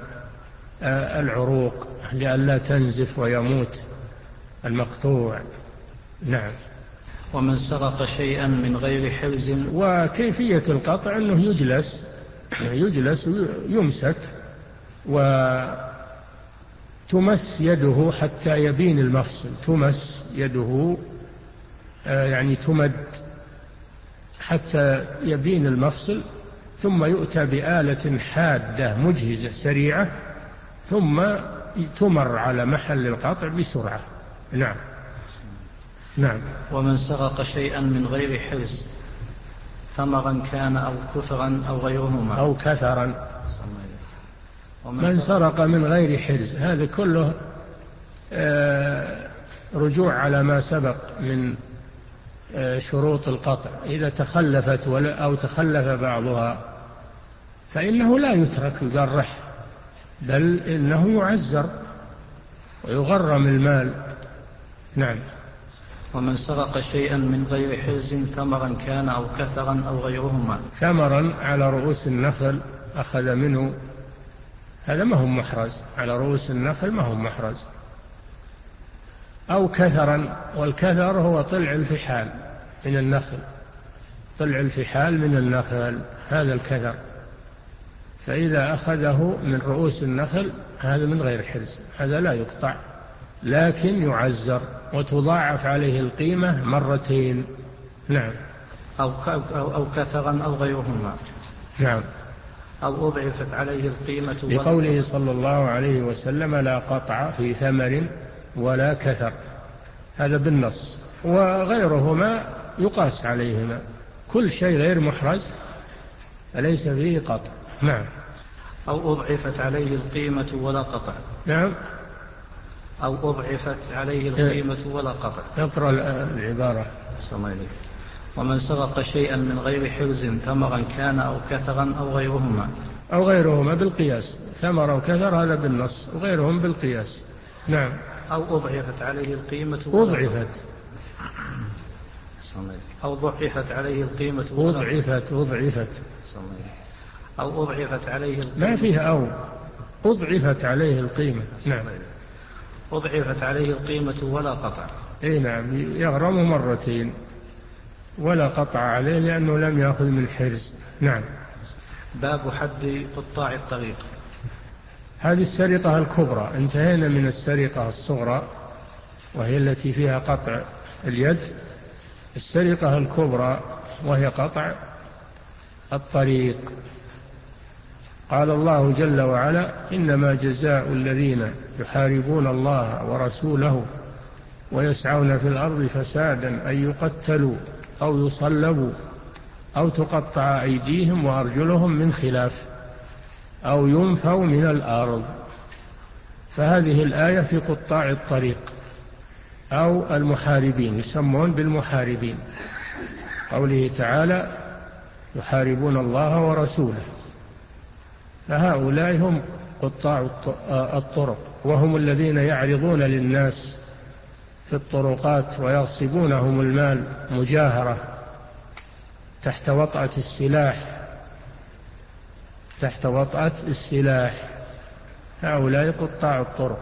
B: العروق لئلا تنزف ويموت المقطوع. نعم.
A: ومن سرق شيئا من غير حرز.
B: وكيفية القطع أنه يجلس يجلس يمسك وتمس يده حتى يبين المفصل، تمس يده يعني تمد حتى يبين المفصل، ثم يؤتى بآلة حادة مجهزة سريعة ثم تمر على محل القطع بسرعة. نعم. نعم.
A: ومن سرق شيئا من غير حرز ثمرا كان أو كثرا أو غيرهما
B: أو كثرا. من سرق من غير حرز هذا كله رجوع على ما سبق من شروط القطع، إذا تخلفت أو تخلف بعضها فإنه لا يترك يجرح، بل إنه يعزر ويغرم المال. نعم.
A: ومن سرق شيئا من غير حرز ثمرا كان أو كثرا أو غيرهما.
B: ثمرا على رؤوس النخل أخذ منه، هذا ما هو محرز، على رؤوس النخل ما هو محرز. أو كثرا، والكثر هو طلع الفحال من النخل، طلع الفحال من النخل هذا الكثر، فإذا أخذه من رؤوس النخل هذا من غير حرز، هذا لا يقطع لكن يعزر وتضاعف عليه القيمة مرتين. نعم.
A: أو, أو كثرا أو غيرهما.
B: نعم.
A: أو أضعفت عليه القيمة.
B: لقوله صلى الله عليه وسلم لا قطع في ثمر ولا كثر، هذا بالنص، وغيرهما يقاس عليهما، كل شيء غير محرز فليس فيه قطع. نعم.
A: أو أضعفت عليه القيمة ولا قطع.
B: نعم.
A: أو أضعفت عليه القيمة ولا قطع.
B: اقرأ العبارة.
A: ومن سرق شيئا من غير حرز ثمرا كان أو كثرا أو غيرهما.
B: أو غيرهما بالقياس، ثمر أو كثر هذا بالنص، وغيرهم بالقياس. نعم.
A: أو أضعفت عليه القيمة.
B: أضعفت.
A: أو ضعفت عليه القيمة.
B: أضعفت. أضعفت.
A: أو أضعفت عليه القيمة.
B: ما فيها أو، أضعفت عليه القيمة. نعم.
A: أضعفت عليه القيمة ولا قطع.
B: إيه نعم، يغرم مرتين ولا قطع عليه لأنه لم يأخذ من حرز. نعم.
A: باب حد قطاع الطريق.
B: هذه السرقة الكبرى، انتهينا من السرقة الصغرى وهي التي فيها قطع اليد. السرقة الكبرى وهي قطع الطريق. قال الله جل وعلا: إنما جزاء الذين يحاربون الله ورسوله ويسعون في الأرض فسادا أن يقتلوا أو يصلبوا أو تقطع أيديهم وأرجلهم من خلاف أو ينفوا من الأرض. فهذه الآية في قطاع الطريق أو المحاربين، يسمون بالمحاربين، قوله تعالى: يحاربون الله ورسوله. فهؤلاء هم قطاع الطرق، وهم الذين يعرضون للناس في الطرقات ويغصبونهم المال مجاهرة تحت وطأة السلاح تحت وطأة السلاح هؤلاء قطاع الطرق،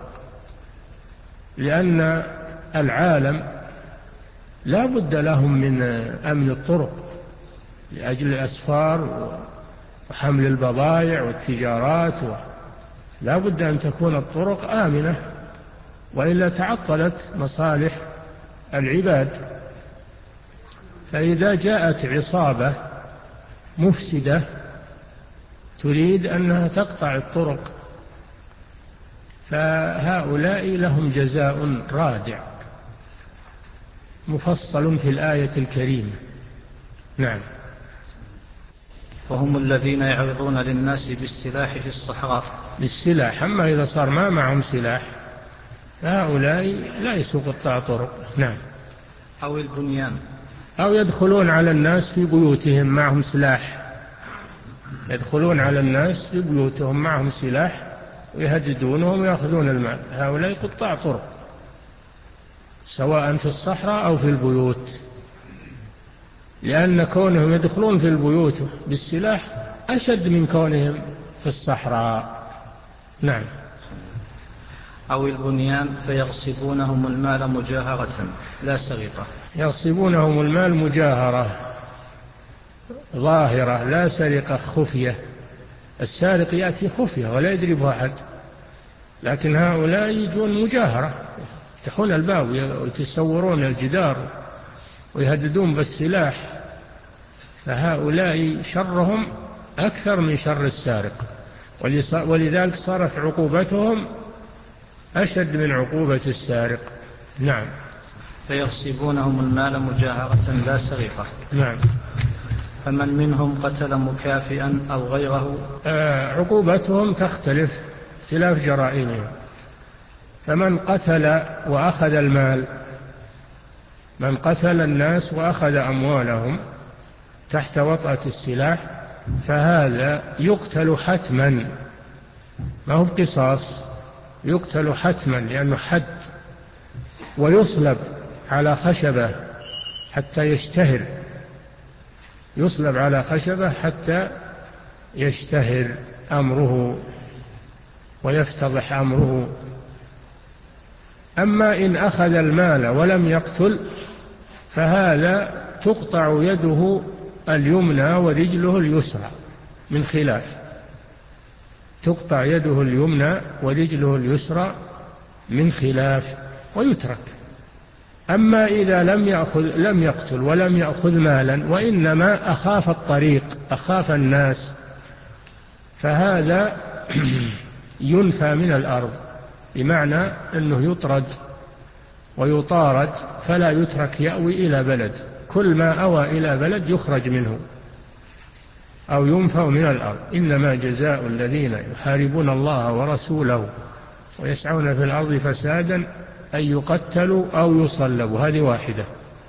B: لأن العالم لا بد لهم من أمن الطرق لأجل الأسفار وحمل البضائع والتجارات، لا بد أن تكون الطرق آمنة، وإلا تعطلت مصالح العباد. فإذا جاءت عصابة مفسدة تريد أنها تقطع الطرق، فهؤلاء لهم جزاء رادع مفصل في الآية الكريمة. نعم.
A: وهم الذين يعرضون للناس بالسلاح في الصحراء.
B: بالسلاح، أما إذا صار ما معهم سلاح فهؤلاء ليسوا قطاع طرق. نعم.
A: أو البنيان،
B: أو يدخلون على الناس في بيوتهم معهم سلاح، يدخلون على الناس في بيوتهم معهم سلاح ويهددونهم ويأخذون المال، هؤلاء قطاع طرق سواء في الصحراء أو في البيوت، لأن كونهم يدخلون في البيوت بالسلاح أشد من كونهم في الصحراء. نعم.
A: أو البنيان فيغصبونهم المال مجاهرة لا سرقة.
B: يغصبونهم المال مجاهرة ظاهرة لا سرقة خفية. السارق يأتي خفية ولا يدري أحد، لكن هؤلاء يجون مجاهرة، يفتحون الباب ويتسورون الجدار ويهددون بالسلاح، فهؤلاء شرهم أكثر من شر السارق، ولذلك صارت عقوبتهم أشد من عقوبة السارق. نعم.
A: فيغصبونهم المال مجاهرة لا سرقة.
B: نعم.
A: فمن منهم قتل مكافئا أو غيره.
B: آه عقوبتهم تختلف اختلاف جرائمهم. فمن قتل وأخذ المال، من قتل الناس وأخذ أموالهم تحت وطأة السلاح فهذا يقتل حتما، ما هو بقصاص، يقتل حتما لأنه حد، ويصلب على خشبة حتى يشتهر، يصلب على خشبة حتى يشتهر أمره ويفتضح أمره. أما إن أخذ المال ولم يقتل فهذا تقطع يده اليمنى ورجله اليسرى من خلاف، تقطع يده اليمنى ورجله اليسرى من خلاف ويترك. أما إذا لم يأخذ لم يقتل ولم يأخذ مالا وإنما أخاف الطريق، أخاف الناس، فهذا ينفى من الأرض، بمعنى أنه يطرد ويطارد فلا يترك يأوي إلى بلد، كل ما أوى إلى بلد يخرج منه أو ينفى من الأرض. إنما جزاء الذين يحاربون الله ورسوله ويسعون في الأرض فسادا أن يقتلوا أو يصلبوا، هذه واحدة،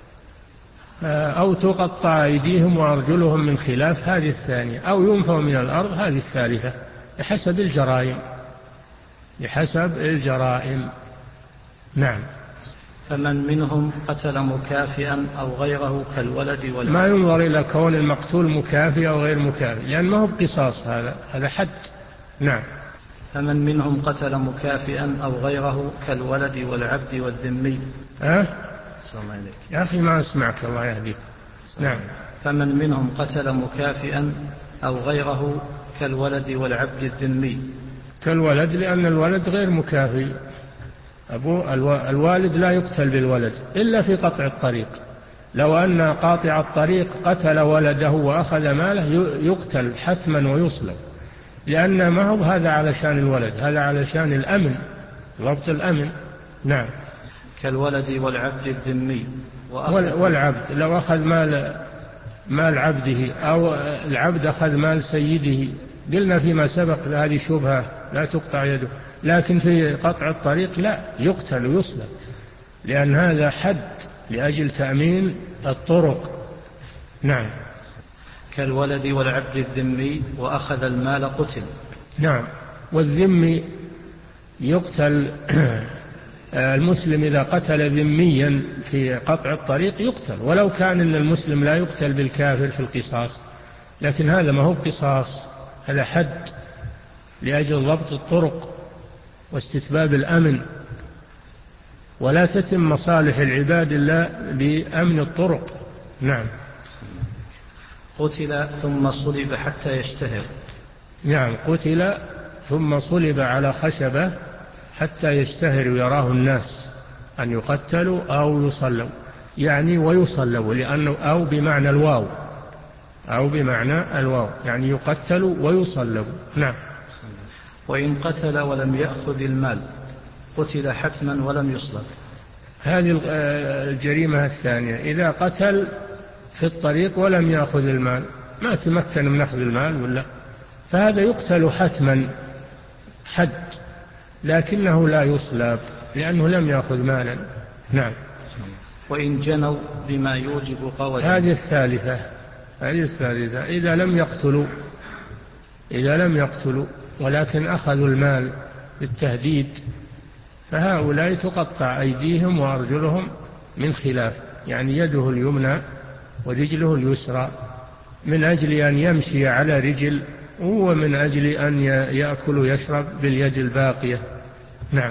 B: أو تقطع أيديهم وأرجلهم من خلاف، هذه الثانية، أو ينفوا من الأرض، هذه الثالثة، بحسب الجرائم، بحسب الجرائم. نعم.
A: فمن منهم قتل مكافئا أو غيره كالولد والعبد.
B: ما ينظر إلى كون المقتول مكافئ أو غير مكافئ، لأن ما هو بقصاص، هذا هذا حد. نعم.
A: فمن منهم قتل مكافئا أو غيره كالولد والعبد والذمي.
B: أه؟
A: السلام عليك
B: يا أخي ما أسمعك، الله يهديك. نعم.
A: فمن منهم قتل مكافئا أو غيره كالولد والعبد الذمي.
B: كالولد لأن الولد غير مكافئ، أبو الوالد لا يقتل بالولد إلا في قطع الطريق. لو أن قاطع الطريق قتل ولده وأخذ ماله يقتل حتما ويصلب، لأن ما هو هذا علشان الولد، هذا علشان الأمن، ضبط الأمن. نعم.
A: كالولد والعبد الذمي.
B: والعبد لو أخذ مال مال عبده أو العبد أخذ مال سيده، قلنا فيما سبق هذه شبهة لا تقطع يده، لكن في قطع الطريق لا، يقتل ويصلب، لأن هذا حد لأجل تأمين الطرق. نعم.
A: كالولد والعبد الذمي وأخذ المال قتل.
B: نعم. والذمي يقتل المسلم إذا قتل ذميا في قطع الطريق يقتل، ولو كان إن المسلم لا يقتل بالكافر في القصاص، لكن هذا ما هو قصاص، هذا حد لأجل ضبط الطرق واستتباب الأمن، ولا تتم مصالح العباد إلا بأمن الطرق. نعم.
A: قتل ثم صلب حتى يشتهر.
B: نعم. قتل ثم صلب على خشبة حتى يشتهر ويراه الناس، أن يقتلوا أو يصلوا، يعني ويصلوا، لأنه أو بمعنى الواو، أو بمعنى الواو يعني يقتلوا ويصلوا. نعم.
A: وإن قتل ولم يأخذ المال قتل حتما ولم يصلب.
B: هذه الجريمة الثانية، إذا قتل في الطريق ولم يأخذ المال، ما تمكن من أخذ المال ولا، فهذا يقتل حتما حد، لكنه لا يصلب لأنه لم يأخذ مالا. نعم.
A: وإن جنوا بما يوجب قوة.
B: هذه الثالثة، هذه الثالثة إذا لم يقتلوا، إذا لم يقتلوا ولكن أخذوا المال بالتهديد، فهؤلاء تقطع أيديهم وأرجلهم من خلاف، يعني يده اليمنى ورجله اليسرى، من أجل أن يمشي على رجل، ومن أجل أن يأكل ويشرب باليد الباقية. نعم.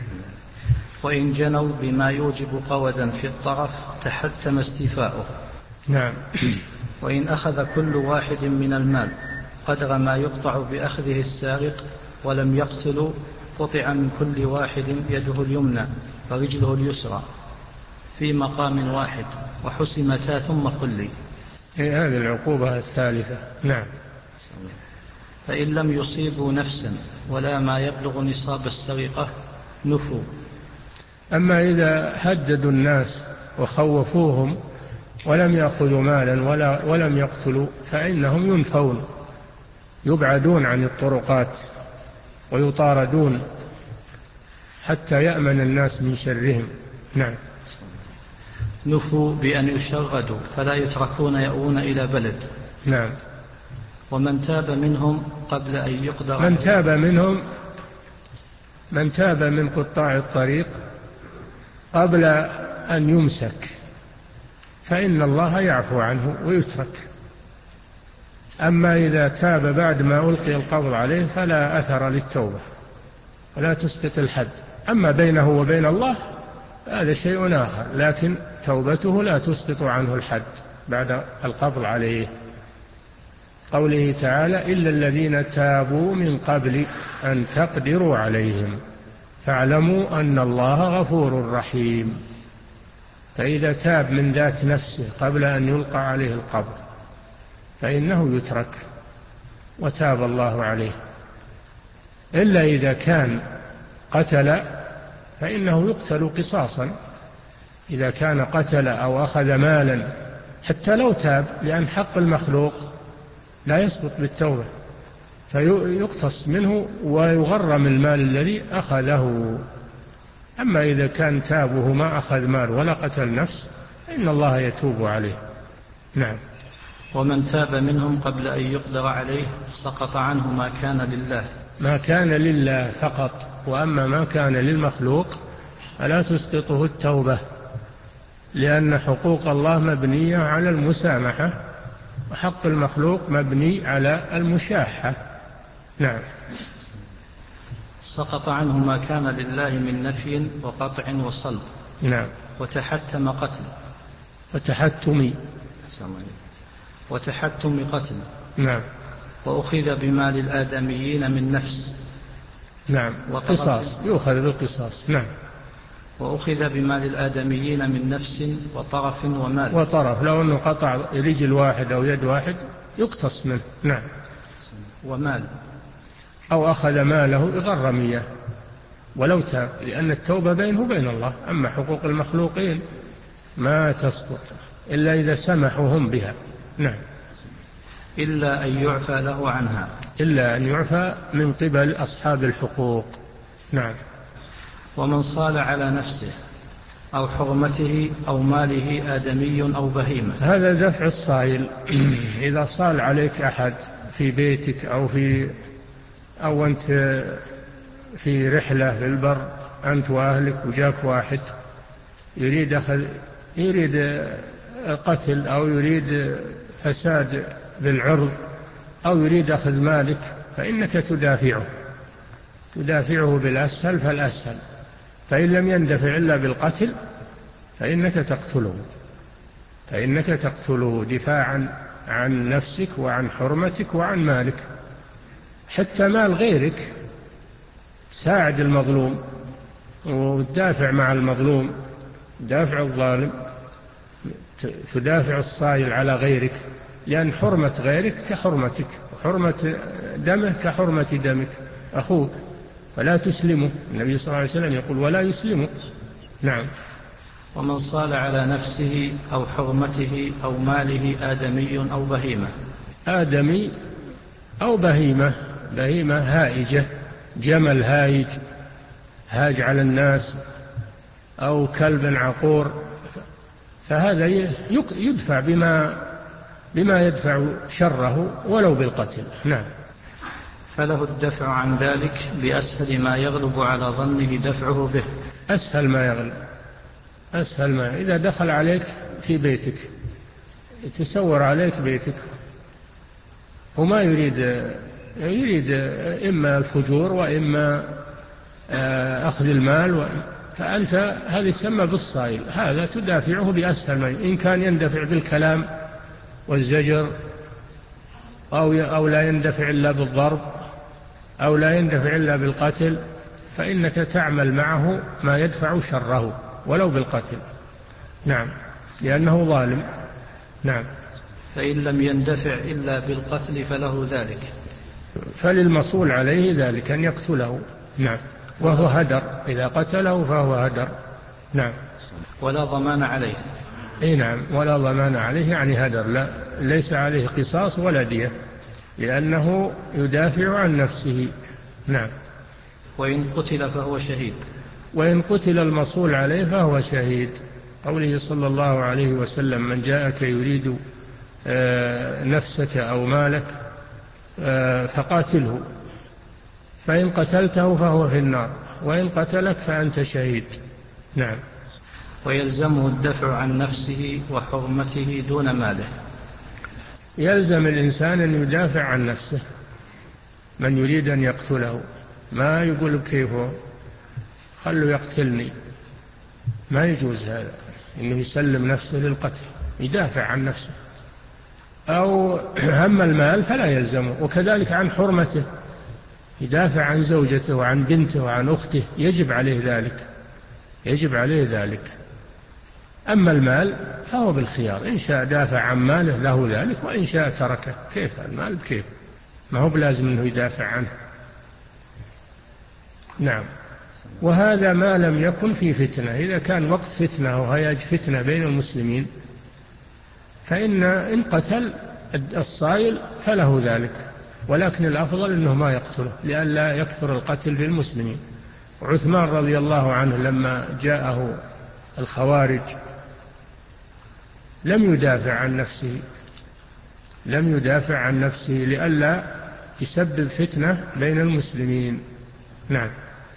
A: وإن جنوا بما يوجب قودا في الطرف تحتم استيفاؤه.
B: نعم.
A: وإن أخذ كل واحد من المال قدر ما يقطع بأخذه السارق ولم يقتل قطع من كل واحد يده اليمنى ورجله اليسرى في مقام واحد وحسمتا ثم خلي.
B: هذه العقوبة الثالثة. نعم.
A: فإن لم يصيبوا نفسا ولا ما يبلغ نصاب السرقة نفوا.
B: أما إذا هددوا الناس وخوفوهم ولم يأخذوا مالا ولا ولم يقتلوا فإنهم ينفون، يبعدون عن الطرقات ويطاردون حتى يأمن الناس من شرهم. نعم.
A: نفوا بأن يشردوا فلا يتركون يأوون إلى بلد.
B: نعم.
A: ومن تاب منهم قبل أن يقدر
B: من تاب منهم، من تاب من قطاع الطريق قبل أن يمسك فإن الله يعفو عنه ويترك. أما إذا تاب بعد ما ألقي القبض عليه فلا أثر للتوبة ولا تسقط الحد. أما بينه وبين الله هذا شيء آخر، لكن توبته لا تسقط عنه الحد بعد القبض عليه. قوله تعالى: إلا الذين تابوا من قبل أن تقدروا عليهم فاعلموا أن الله غفور رحيم. فإذا تاب من ذات نفسه قبل أن يلقى عليه القبض فإنه يترك وتاب الله عليه. إلا إذا كان قتل فإنه يقتل قصاصا، إذا كان قتل أو أخذ مالا حتى لو تاب، لأن حق المخلوق لا يسقط بالتوبة، فيقتص منه ويغرم المال الذي أخذه. أما إذا كان تابه ما أخذ مال ولا قتل نفس فإن الله يتوب عليه. نعم.
A: ومن تاب منهم قبل أن يقدر عليه سقط عنه ما كان لله.
B: ما كان لله فقط، وأما ما كان للمخلوق فلا تسقطه التوبة، لأن حقوق الله مبنية على المسامحة وحق المخلوق مبني على المشاحة. نعم.
A: سقط عنه ما كان لله من نفي وقطع وصلب.
B: نعم.
A: وتحتم قتل.
B: وتحتم
A: وتحتم قتل.
B: نعم.
A: وأخذ بمال الآدميين من نفس.
B: نعم. قصاص، يؤخذ بالقصاص. نعم.
A: وأخذ بمال الآدميين من نفس وطرف ومال.
B: وطرف، لو أنه قطع رجل واحد أو يد واحد يقتص منه. نعم.
A: ومال.
B: أو أخذ ماله غرمية ولو تاب، لأن التوبة بينه وبين الله. أما حقوق المخلوقين ما تسقط إلا إذا سمحوا هم بها. نعم.
A: إلا أن يعفى له عنها،
B: إلا أن يعفى من قبل أصحاب الحقوق. نعم.
A: ومن صال على نفسه أو حرمته أو ماله آدمي أو بهيمة.
B: هذا دفع الصائل. إذا صال عليك أحد في بيتك أو في أو أنت في رحلة في البر أنت وأهلك وجاك واحد يريد أخذ يريد قتل أو يريد فساد بالعرض أو يريد أخذ مالك، فإنك تدافعه تدافعه بالأسهل فالأسهل، فإن لم يندفع إلا بالقتل فإنك تقتله فإنك تقتله دفاعا عن نفسك وعن حرمتك وعن مالك. حتى مال غيرك ساعد المظلوم وتدافع مع المظلوم، دافع الظالم، تدافع الصائل على غيرك، لأن حرمة غيرك كحرمتك، وحرمة دمه كحرمة دمك أخوك، فلا تسلمه. النبي صلى الله عليه وسلم يقول ولا يسلمه. نعم.
A: ومن صال على نفسه أو حرمته أو ماله آدمي أو بهيمة.
B: آدمي أو بهيمة، بهيمة هائجة، جمل هائج هاج على الناس، أو كلب عقور، فهذا يدفع بما بما يدفع شره ولو بالقتل. نعم.
A: فله الدفع عن ذلك بأسهل ما يغلب على ظنه دفعه به.
B: أسهل ما يغلب، أسهل ما إذا دخل عليك في بيتك يتسور عليك بيتك وما يريد يريد إما الفجور وإما أخذ المال، فأنت هذا يسمى بالصائل، هذا تدافعه بأسهل ما، إن كان يندفع بالكلام والزجر أو أو لا يندفع إلا بالضرب أو لا يندفع إلا بالقتل، فإنك تعمل معه ما يدفع شره ولو بالقتل. نعم، لأنه ظالم. نعم.
A: فإن لم يندفع إلا بالقتل فله ذلك،
B: فللمصول عليه ذلك أن يقتله. نعم. وهو هدر، إذا قتله فهو هدر. نعم.
A: ولا ضمان عليه.
B: اي نعم، ولا ضمان عليه يعني هدر، لا ليس عليه قصاص ولا دية، لأنه يدافع عن نفسه. نعم.
A: وإن قتل فهو شهيد.
B: وإن قتل المصول عليه فهو شهيد، قوله صلى الله عليه وسلم من جاءك يريد نفسك أو مالك فقاتله، فإن قتلته فهو في النار، وإن قتلك فأنت شهيد. نعم.
A: ويلزمه الدفع عن نفسه وحرمته دون ماله.
B: يلزم الإنسان أن يدافع عن نفسه، من يريد أن يقتله ما يقول كيفه خلوا يقتلني، ما يجوز هذا، إنه يسلم نفسه للقتل، يدافع عن نفسه. أو هم المال فلا يلزمه، وكذلك عن حرمته، يدافع عن زوجته وعن بنته وعن أخته، يجب عليه ذلك، يجب عليه ذلك. أما المال فهو بالخيار، إن شاء دافع عن ماله له ذلك، وإن شاء تركه. كيف المال كيف، ما هو بلازم أنه يدافع عنه. نعم. وهذا ما لم يكن في فتنة، إذا كان وقت فتنة أو هياج فتنة بين المسلمين فإن إن قتل الصائل فله ذلك، ولكن الأفضل أنه ما يقتله لئلا يكثر القتل بالمسلمين. عثمان رضي الله عنه لما جاءه الخوارج لم يدافع عن نفسه، لم يدافع عن نفسه لئلا يسبب فتنة بين المسلمين. نعم.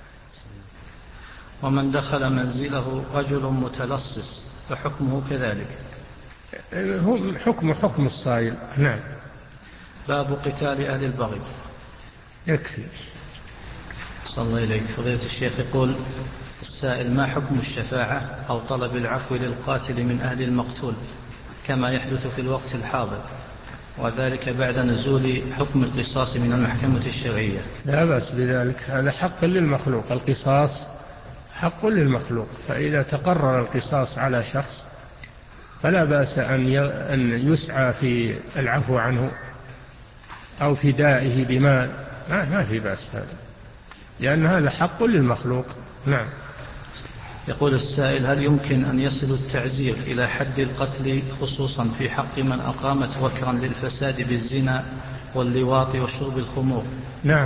A: ومن دخل منزله رجل متلصص فحكمه كذلك.
B: هم حكم حكم الصائل. نعم.
A: باب قتال أهل البغي.
B: يكفي.
A: صلى الله إليك. فضيلة الشيخ يقول السائل ما حكم الشفاعة أو طلب العفو للقاتل من أهل المقتول كما يحدث في الوقت الحاضر، وذلك بعد نزول حكم القصاص من المحكمة الشرعية؟
B: لا بأس بذلك، هذا حق للمخلوق، القصاص حق للمخلوق، فإذا تقرر القصاص على شخص فلا بأس أن يسعى في العفو عنه أو فدائه بمال ما, ما في بأس هذا، لأن هذا حق للمخلوق. نعم.
A: يقول السائل: هل يمكن أن يصل التعزير إلى حد القتل خصوصا في حق من أقامت وكرا للفساد بالزنا واللواط وشرب الخمور؟
B: نعم.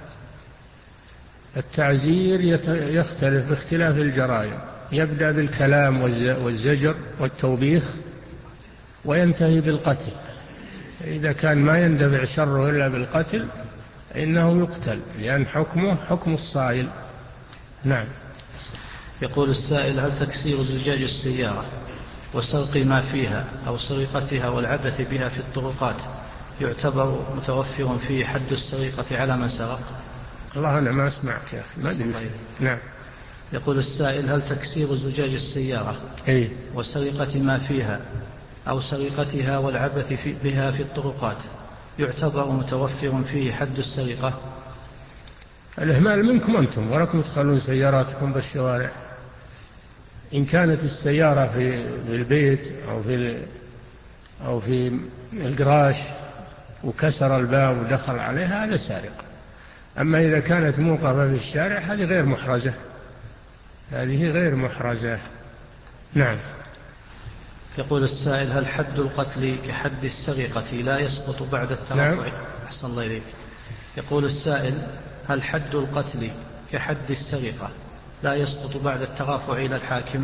B: التعزير يختلف باختلاف الجرائم، يبدأ بالكلام والزجر والتوبيخ وينتهي بالقتل. إذا كان ما يندفع شره إلا بالقتل إنه يقتل، لأن حكمه حكم الصائل. نعم.
A: يقول السائل: هل تكسير زجاج السيارة وسرق ما فيها أو سرقتها والعبث بها في الطرقات يعتبر متوفر فيه حد السرقة على من سرق؟
B: الله أنا ما أسمعك يا أخي، ما أدري. نعم.
A: يقول السائل: هل تكسير زجاج السيارة
B: أي
A: وسرقة ما فيها أو سرقتها والعبث في بها في الطرقات يعتبر متوفر فيه حد السرقة؟
B: الإهمال منكم أنتم، ولكم تخلون سياراتكم بالشوارع. إن كانت السيارة في البيت أو في أو في الجراج وكسر الباب ودخل عليها هذا سارق. أما إذا كانت موقفة في الشارع هذه غير محرزة، هذه غير محرزة. نعم.
A: يقول السائل: هل حد القتل كحد السرقة لا يسقط بعد الترفع؟
B: نعم.
A: أحسن الله إليك. يقول السائل: هل حد القتل كحد السرقة لا يسقط بعد الترافع إلى الحاكم؟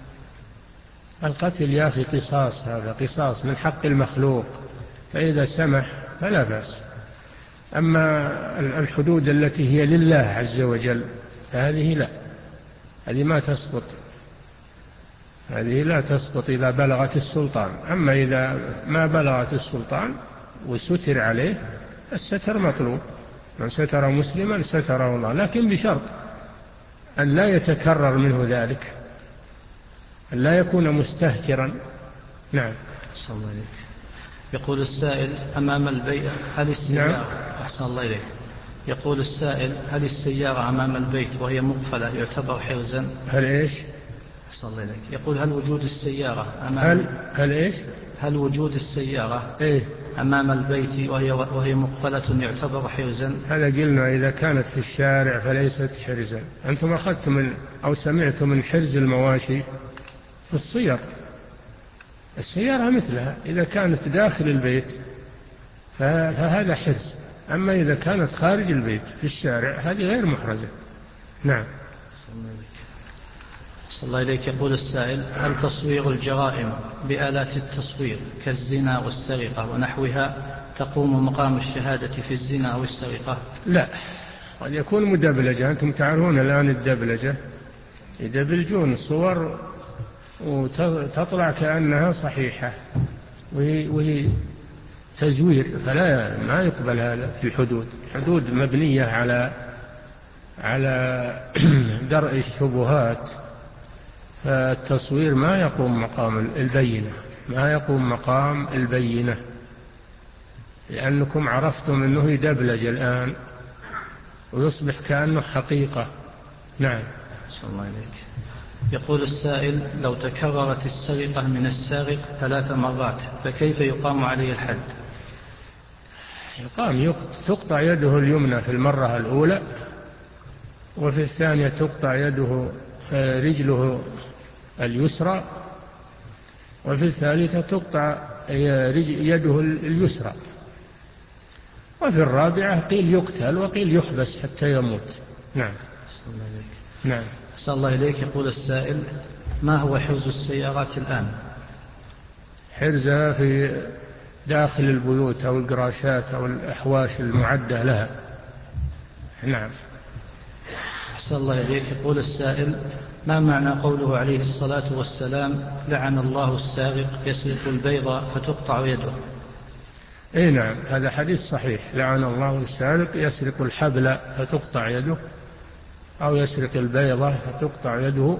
B: القتل يا أخي قصاص، هذا قصاص من حق المخلوق، فإذا سمح فلا بأس. أما الحدود التي هي لله عز وجل فهذه لا، هذه ما تسقط، هذه لا تسقط إذا بلغت السلطان. أما إذا ما بلغت السلطان وستر عليه الستر مطلوب، من ستر مسلما ستره الله، لكن بشرط أن لا يتكرر منه ذلك، أن لا يكون مستهترا. نعم.
A: أحسن الله إليك. يقول السائل: أمام البيت هل السيارة نعم. أحسن الله إليك. يقول السائل: هل السيارة أمام البيت وهي مقفلة يعتبر حرزا؟
B: هل إيش؟
A: أحسن الله إليك. يقول: هل وجود السيارة أمام
B: هل هل إيش؟
A: هل وجود السيارة
B: إيه؟
A: أمام البيت وهي وهي مقفلة يعتبر حرزا؟
B: هذا قلنا إذا كانت في الشارع فليست حرزا. أنتم أخذتم من أو سمعتم من حرز المواشي في الصير، السيارة مثلها إذا كانت داخل البيت فهذا حرز، أما إذا كانت خارج البيت في الشارع هذه غير محرزة. نعم.
A: صلى الله إليك. يقول السائل: هل تصوير الجرائم بآلات التصوير كالزنا والسرقة ونحوها تقوم مقام الشهادة في الزنا أو السرقة؟
B: لا، قد يكون مدبلجة. أنتم تعرفون الآن الدبلجة يدبلجون الصور وتطلع كأنها صحيحة وهي, وهي تزوير، فلا ما يقبل هذا في الحدود. الحدود مبنية على على درء الشبهات، فالتصوير ما يقوم مقام البينة، ما يقوم مقام البينة، لأنكم عرفتم أنه يدبلج الآن ويصبح كأنه حقيقة. نعم.
A: صلى الله عليك. يقول السائل: لو تكررت السرقة من السارق ثلاث مرات فكيف يقام عليه الحد؟
B: يقام، تقطع يده اليمنى في المرة الأولى، وفي الثانية تقطع يده رجله اليسرى، وفي الثالثة تقطع يده اليسرى، وفي الرابعة قيل يقتل وقيل يحبس حتى يموت. نعم. نعم.
A: أسأل الله إليك. يقول السائل: ما هو حرز السيارات الآن؟
B: حرزها في داخل البيوت أو القراشات أو الأحواش المعدة لها. نعم.
A: أسأل الله إليك. يقول السائل: ما معنى قوله عليه الصلاة والسلام: لعن الله السارق يسرق البيضة فتقطع يده؟
B: اي نعم، هذا حديث صحيح. لعن الله السارق يسرق الحبل فتقطع يده، أو يسرق البيضة فتقطع يده،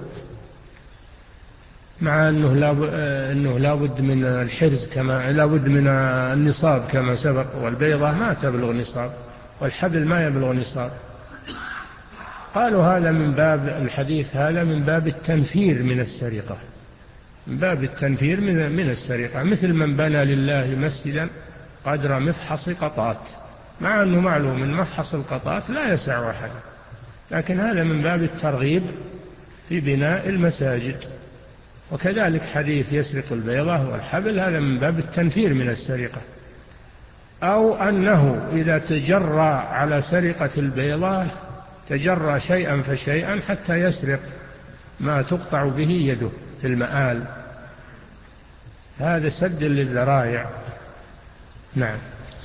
B: مع أنه لا لابد من الحرز كما لابد من النصاب كما سبق، والبيضة ما تبلغ نصاب والحبل ما يبلغ نصاب. قالوا هذا من باب الحديث، هذا من باب التنفير من السرقة، من باب التنفير من من السرقة، مثل من بنى لله مسجدا قدر مفحص قطات، مع أنه معلوم من مفحص القطات لا يسع أحد، لكن هذا من باب الترغيب في بناء المساجد. وكذلك حديث يسرق البيضة والحبل، هذا من باب التنفير من السرقة. أو أنه إذا تجرى على سرقة البيضة تجرى شيئا فشيئا حتى يسرق ما تقطع به يده في المآل، هذا سد للذرائع. نعم.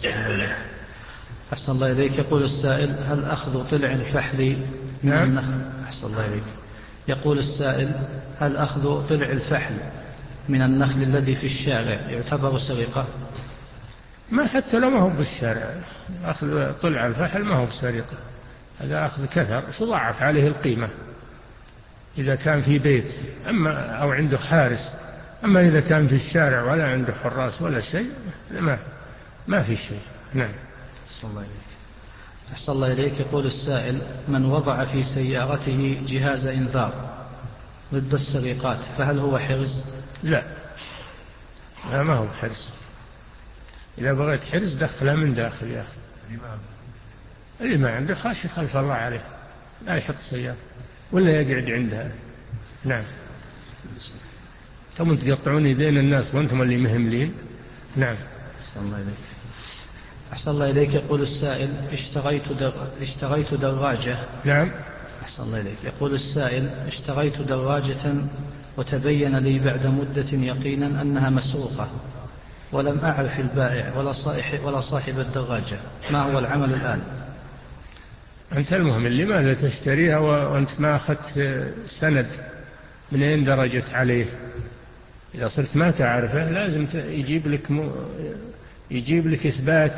A: أحسن الله إليك. يقول السائل: هل أخذ طلع الفحل من
B: نعم.
A: النخل؟ أحسن الله إليك. يقول السائل: هل أخذ طلع الفحل من النخل الذي في الشارع يعتبر سرقة؟
B: ما حتى لو ما هو بالشارع، أخذ طلع الفحل ما هو بسرقة، هذا أخذ كثر تضاعف عليه القيمة إذا كان في بيت أما أو عنده حارس. أما إذا كان في الشارع ولا عنده حراس ولا شيء ما, ما في شيء. نعم.
A: أحسن الله إليك. أحسن الله إليك. يقول السائل: من وضع في سيارته جهاز إنذار ضد السرقات فهل هو حرز؟
B: لا، لا ما هو حرز. إذا بغيت حرز دخله من داخل يا أخي. اللي ما عنده خاشي خلف الله عليه، لا يحط السيارة ولا يقعد عندها. نعم. ثم تقطعون يدين الناس وأنتم اللي مهملين. نعم.
A: أحسن الله إليك. أحسن الله إليك. يقول السائل: اشتريت در... اشتريت دراجة.
B: نعم.
A: أحسن الله إليك. يقول السائل: اشتريت دراجة وتبين لي بعد مدة يقينا أنها مسروقة، ولم أعرف البائع ولا صاحب, ولا صاحب الدراجة، ما هو العمل الآن؟
B: أنت المهم لماذا تشتريها وأنت ما أخذت سند من أين درجت عليه؟ إذا صرت ما تعرفه لازم يجيب لك م... يجيب لك إثبات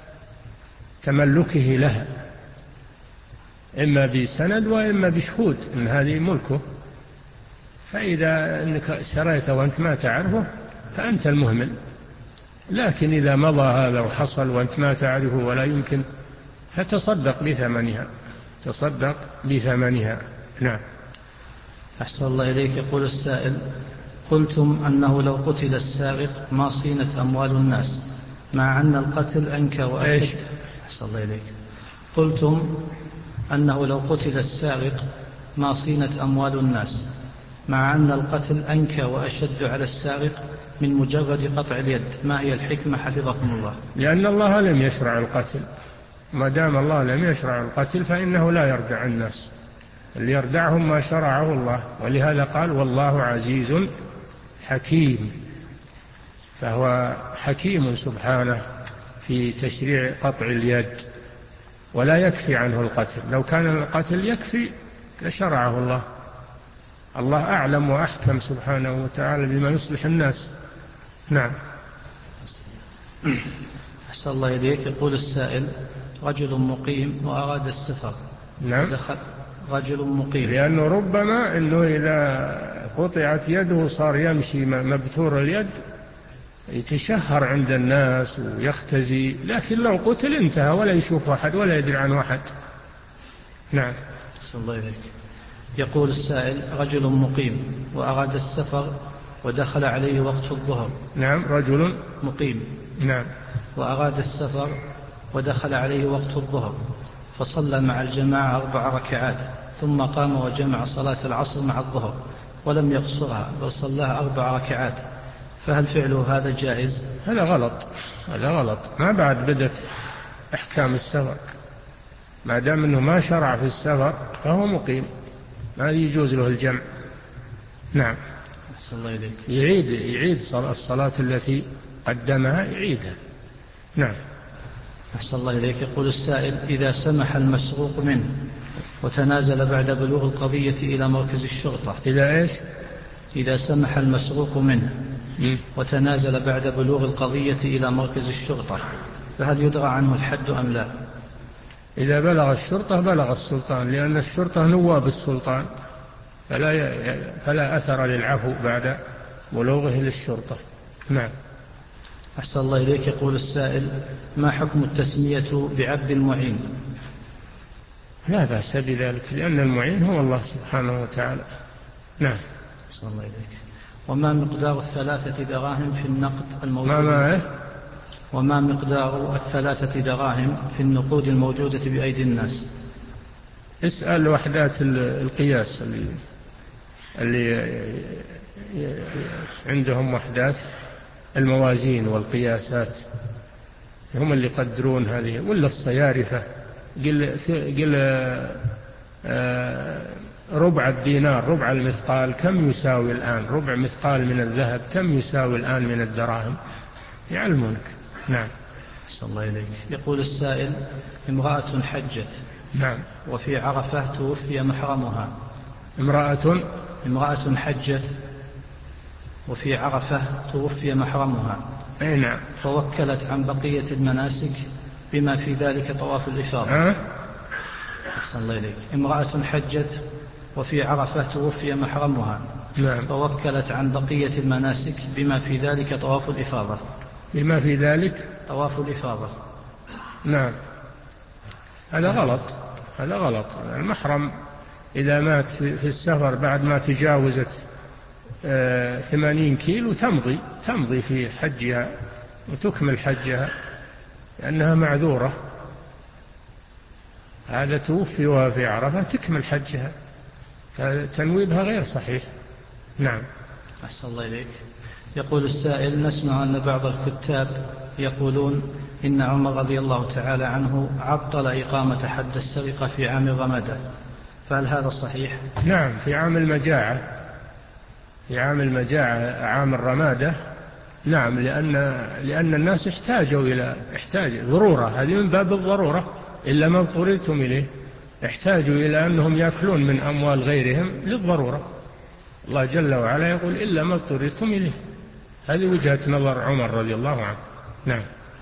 B: تملكه لها، إما بسند وإما بشهود إن هذه ملكه. فإذا أنك اشتريته وأنت ما تعرفه فأنت المهمل. لكن إذا مضى هذا وحصل وأنت ما تعرفه ولا يمكن فتصدق بثمنها، تصدق بثمنها. نعم.
A: أحسن الله إليك. يقول السائل: قلتم أنه لو قتل السارق ما صينت أموال الناس، مع أن القتل أنكى وأشد. أحسن الله إليك. قلتم أنه لو قتل السارق ما صينت أموال الناس، مع أن القتل أنكى وأشد على السارق من مجرد قطع اليد، ما هي الحكمة حفظكم الله؟
B: لأن الله لم يشرع القتل، ما دام الله لم يشرع القتل فإنه لا يردع الناس، اللي يردعهم ما شرعه الله. ولهذا قال: والله عزيز حكيم. فهو حكيم سبحانه في تشريع قطع اليد، ولا يكفي عنه القتل. لو كان القتل يكفي لشرعه الله. الله أعلم وأحكم سبحانه وتعالى بما يصلح الناس. نعم.
A: أحسن الله إليك. يقول السائل: رجل مقيم وأراد السفر.
B: نعم.
A: دخل رجل مقيم،
B: لأنه ربما أنه إذا قطعت يده صار يمشي مبتور اليد يتشهر عند الناس ويختزي، لكن لو قتل انتهى ولا يشوف أحد ولا يدري عن أحد. نعم.
A: أحسن الله إليك. يقول السائل: رجل مقيم وأراد السفر ودخل عليه وقت الظهر.
B: نعم. رجل
A: مقيم.
B: نعم.
A: وأراد السفر ودخل عليه وقت الظهر، فصلى مع الجماعة أربع ركعات، ثم قام وجمع صلاة العصر مع الظهر ولم يقصرها بل صلاها أربع ركعات، فهل فعله هذا جائز؟
B: هذا غلط، هذا غلط. ما بعد بدت أحكام السفر، ما دام أنه ما شرع في السفر فهو مقيم، ما يجوز له الجمع. نعم.
A: أحسن الله إليك.
B: يعيد يعيد الصلاة التي قدمها يعيدها. نعم.
A: أحسن الله إليك. يقول السائل: إذا سمح المسروق منه وتنازل بعد بلوغ القضية إلى مركز الشرطة.
B: إذا إيش؟
A: إذا سمح المسروق منه
B: م?
A: وتنازل بعد بلوغ القضية إلى مركز الشرطة، فهل يدرى عنه الحد أم لا؟
B: إذا بلغ الشرطة بلغ السلطان، لأن الشرطة نواب السلطان، فلا, ي... فلا أثر للعفو بعد بلوغه للشرطة. نعم.
A: أحسن الله إليك. يقول السائل: ما حكم التسمية بعبد المعين؟
B: لا بأس بذلك، لأن المعين هو الله سبحانه وتعالى. نعم.
A: صلى الله عليك. وما مقدار الثلاثة دراهم في النقد الموجود؟
B: ما ما إيه؟
A: وما مقدار الثلاثة دراهم في النقود الموجودة بأيدي الناس؟
B: اسأل وحدات القياس اللي, اللي عندهم وحدات الموازين والقياسات، هم اللي يقدرون هذه، ولا الصيارفة. قل, قل ربع الدينار، ربع المثقال كم يساوي الآن؟ ربع مثقال من الذهب كم يساوي الآن من الدراهم؟ يعلمونك. نعم.
A: صلى الله إليك. يقول السائل: امرأة حجت
B: نعم
A: وفي عرفة توفي محرمها.
B: امرأة
A: امرأة حجت وفي عرفة توفي محرمها.
B: أي نعم.
A: فوكلت عن بقية المناسك بما في ذلك طواف الإفاضة.
B: أه؟
A: صلى الله إليك. امرأة حجت وفي عرفة توفي محرمها.
B: نعم.
A: فوكلت عن بقية المناسك بما في ذلك طواف الإفاضة.
B: بما في ذلك
A: طواف الإفاضة.
B: نعم. هذا غلط، هذا غلط. المحرم إذا مات في السفر بعد ما تجاوزت ثمانين كيلو تمضي تمضي في حجها وتكمل حجها لأنها معذورة. هذا توفي وهي في عرفة تكمل حجها، تنويبها غير صحيح. نعم.
A: أحسن الله إليك. يقول السائل: نسمع أن بعض الكتاب يقولون إن عمر رضي الله تعالى عنه عطل إقامة حد السرقة في عام الرمادة، فهل هذا صحيح؟
B: نعم، في عام المجاعة، في عام المجاعة عام الرمادة. نعم، لأن لأن الناس احتاجوا إلى احتاج ضرورة، هذه من باب الضرورة، إلا ما اضطررتم إليه. احتاجوا إلى أنهم يأكلون من أموال غيرهم للضرورة. الله جل وعلا يقول: إلا ما اضطررتم إليه. هذه وجهة نظر عمر رضي الله عنه. نعم.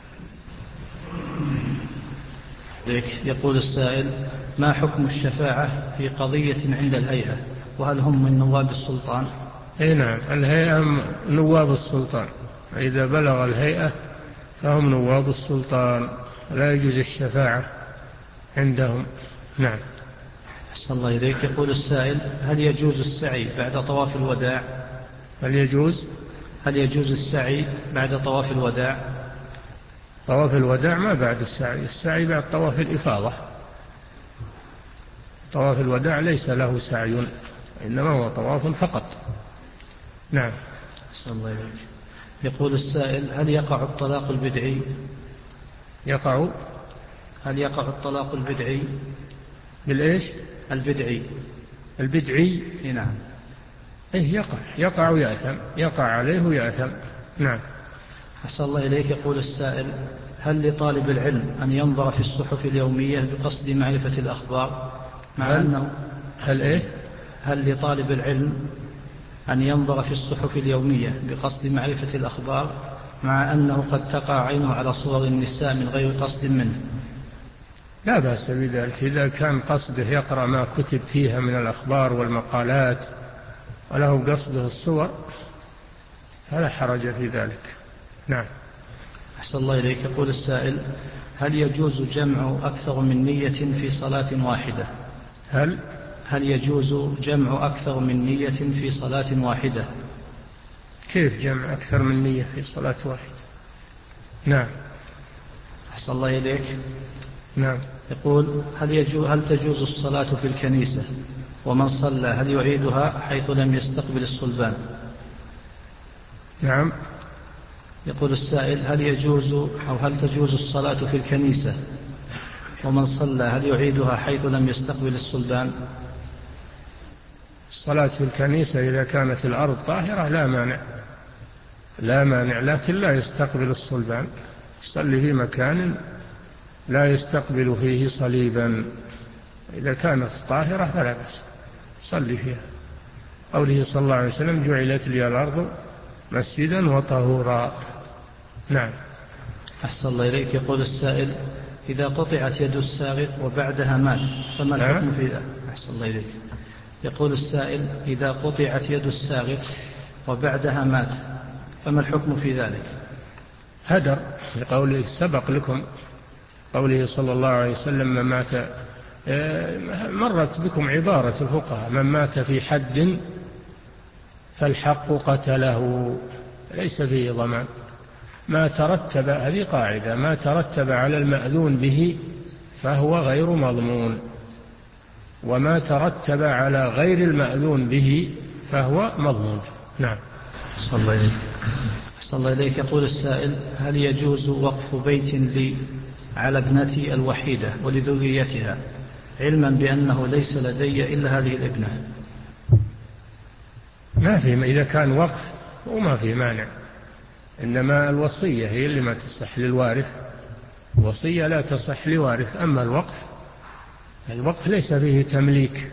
A: يقول السائل: ما حكم الشفاعة في قضية عند الهيئة، وهل هم من نواب السلطان؟
B: اي نعم، الهيئة نواب السلطان، إذا بلغ الهيئة فهم نواب السلطان، لا يجوز الشفاعة عندهم. نعم.
A: أحسن الله إليك. يقول السائل: هل يجوز السعي بعد طواف الوداع؟
B: هل يجوز
A: هل يجوز السعي بعد طواف الوداع؟
B: طواف الوداع ما بعد السعي، السعي بعد طواف الإفاضة. طواف الوداع ليس له سعي، إنما هو طواف فقط. نعم.
A: أحسن الله إليك. يقول السائل: هل يقع الطلاق البدعي؟
B: يقع
A: هل يقع الطلاق البدعي؟
B: بالإيش؟
A: البدعي.
B: البدعي؟
A: نعم.
B: إيه، يقع يقع ويأثم، يقع عليه ويأثم. نعم.
A: أحسن الله إليك. يقول السائل: هل لطالب العلم أن ينظر في الصحف اليومية بقصد معرفة الأخبار مع
B: هل
A: أنه
B: هل إيه؟
A: هل لطالب العلم أن ينظر في الصحف اليومية بقصد معرفة الأخبار مع أنه قد تقع عينه على صور النساء من غير قصد منه؟
B: لا بأس بذلك، إذا كان قصده يقرأ ما كتب فيها من الأخبار والمقالات وله قصده الصور فلا حرج في ذلك. نعم.
A: أحسن الله إليك. يقول السائل: هل يجوز جمع أكثر من نية في صلاة واحدة؟
B: هل
A: هل يجوز جمع أكثر من نية في صلاة واحدة؟
B: كيف جمع أكثر من نية في صلاة واحدة؟ نعم.
A: أحسن الله إليك.
B: نعم.
A: يقول: هل, يجوز هل تجوز الصلاة في الكنيسة ومن صلى هل يعيدها حيث لم يستقبل الصلبان؟
B: نعم.
A: يقول السائل: هل يجوز أو هل تجوز الصلاة في الكنيسة ومن صلى هل يعيدها حيث لم يستقبل الصلبان؟
B: الصلاة في الكنيسة إذا كانت الأرض طاهرة لا مانع، لا مانع، لكن لا يستقبل الصلبان، يصلي في مكان لا يستقبل فيه صليبا. إذا كانت طاهرة فلا بأس صلي فيها. قوله صلى الله عليه وسلم: جعلت لي الأرض مسجدا وطهورا. نعم.
A: أحسن الله إليك. يقول السائل: إذا قطعت يد السارق وبعدها مات فما الحكم في ذلك؟ أحسن الله إليك. يقول السائل: إذا قطعت يد السارق وبعدها مات فما الحكم في ذلك؟
B: هدر، لقوله سبق لكم قوله صلى الله عليه وسلم: من مات، مرت بكم عبارة الفقهاء: من مات في حد فالحق قتله، ليس فيه ضمان. ما ترتب، هذه قاعدة، ما ترتب على المأذون به فهو غير مضمون، وما ترتب على غير المأذون به فهو مضمون. نعم.
A: صلى الله عليك. صلى الله عليك. يقول السائل: هل يجوز وقف بيت لي على ابنتي الوحيدة ولذريتها، علما بأنه ليس لدي إلا هذه الابنة؟
B: ما في، إذا كان وقف وما في مانع، إنما الوصية هي اللي ما تصح للوارث، الوصية لا تصح لوارث. أما الوقف، الوقف ليس فيه تمليك،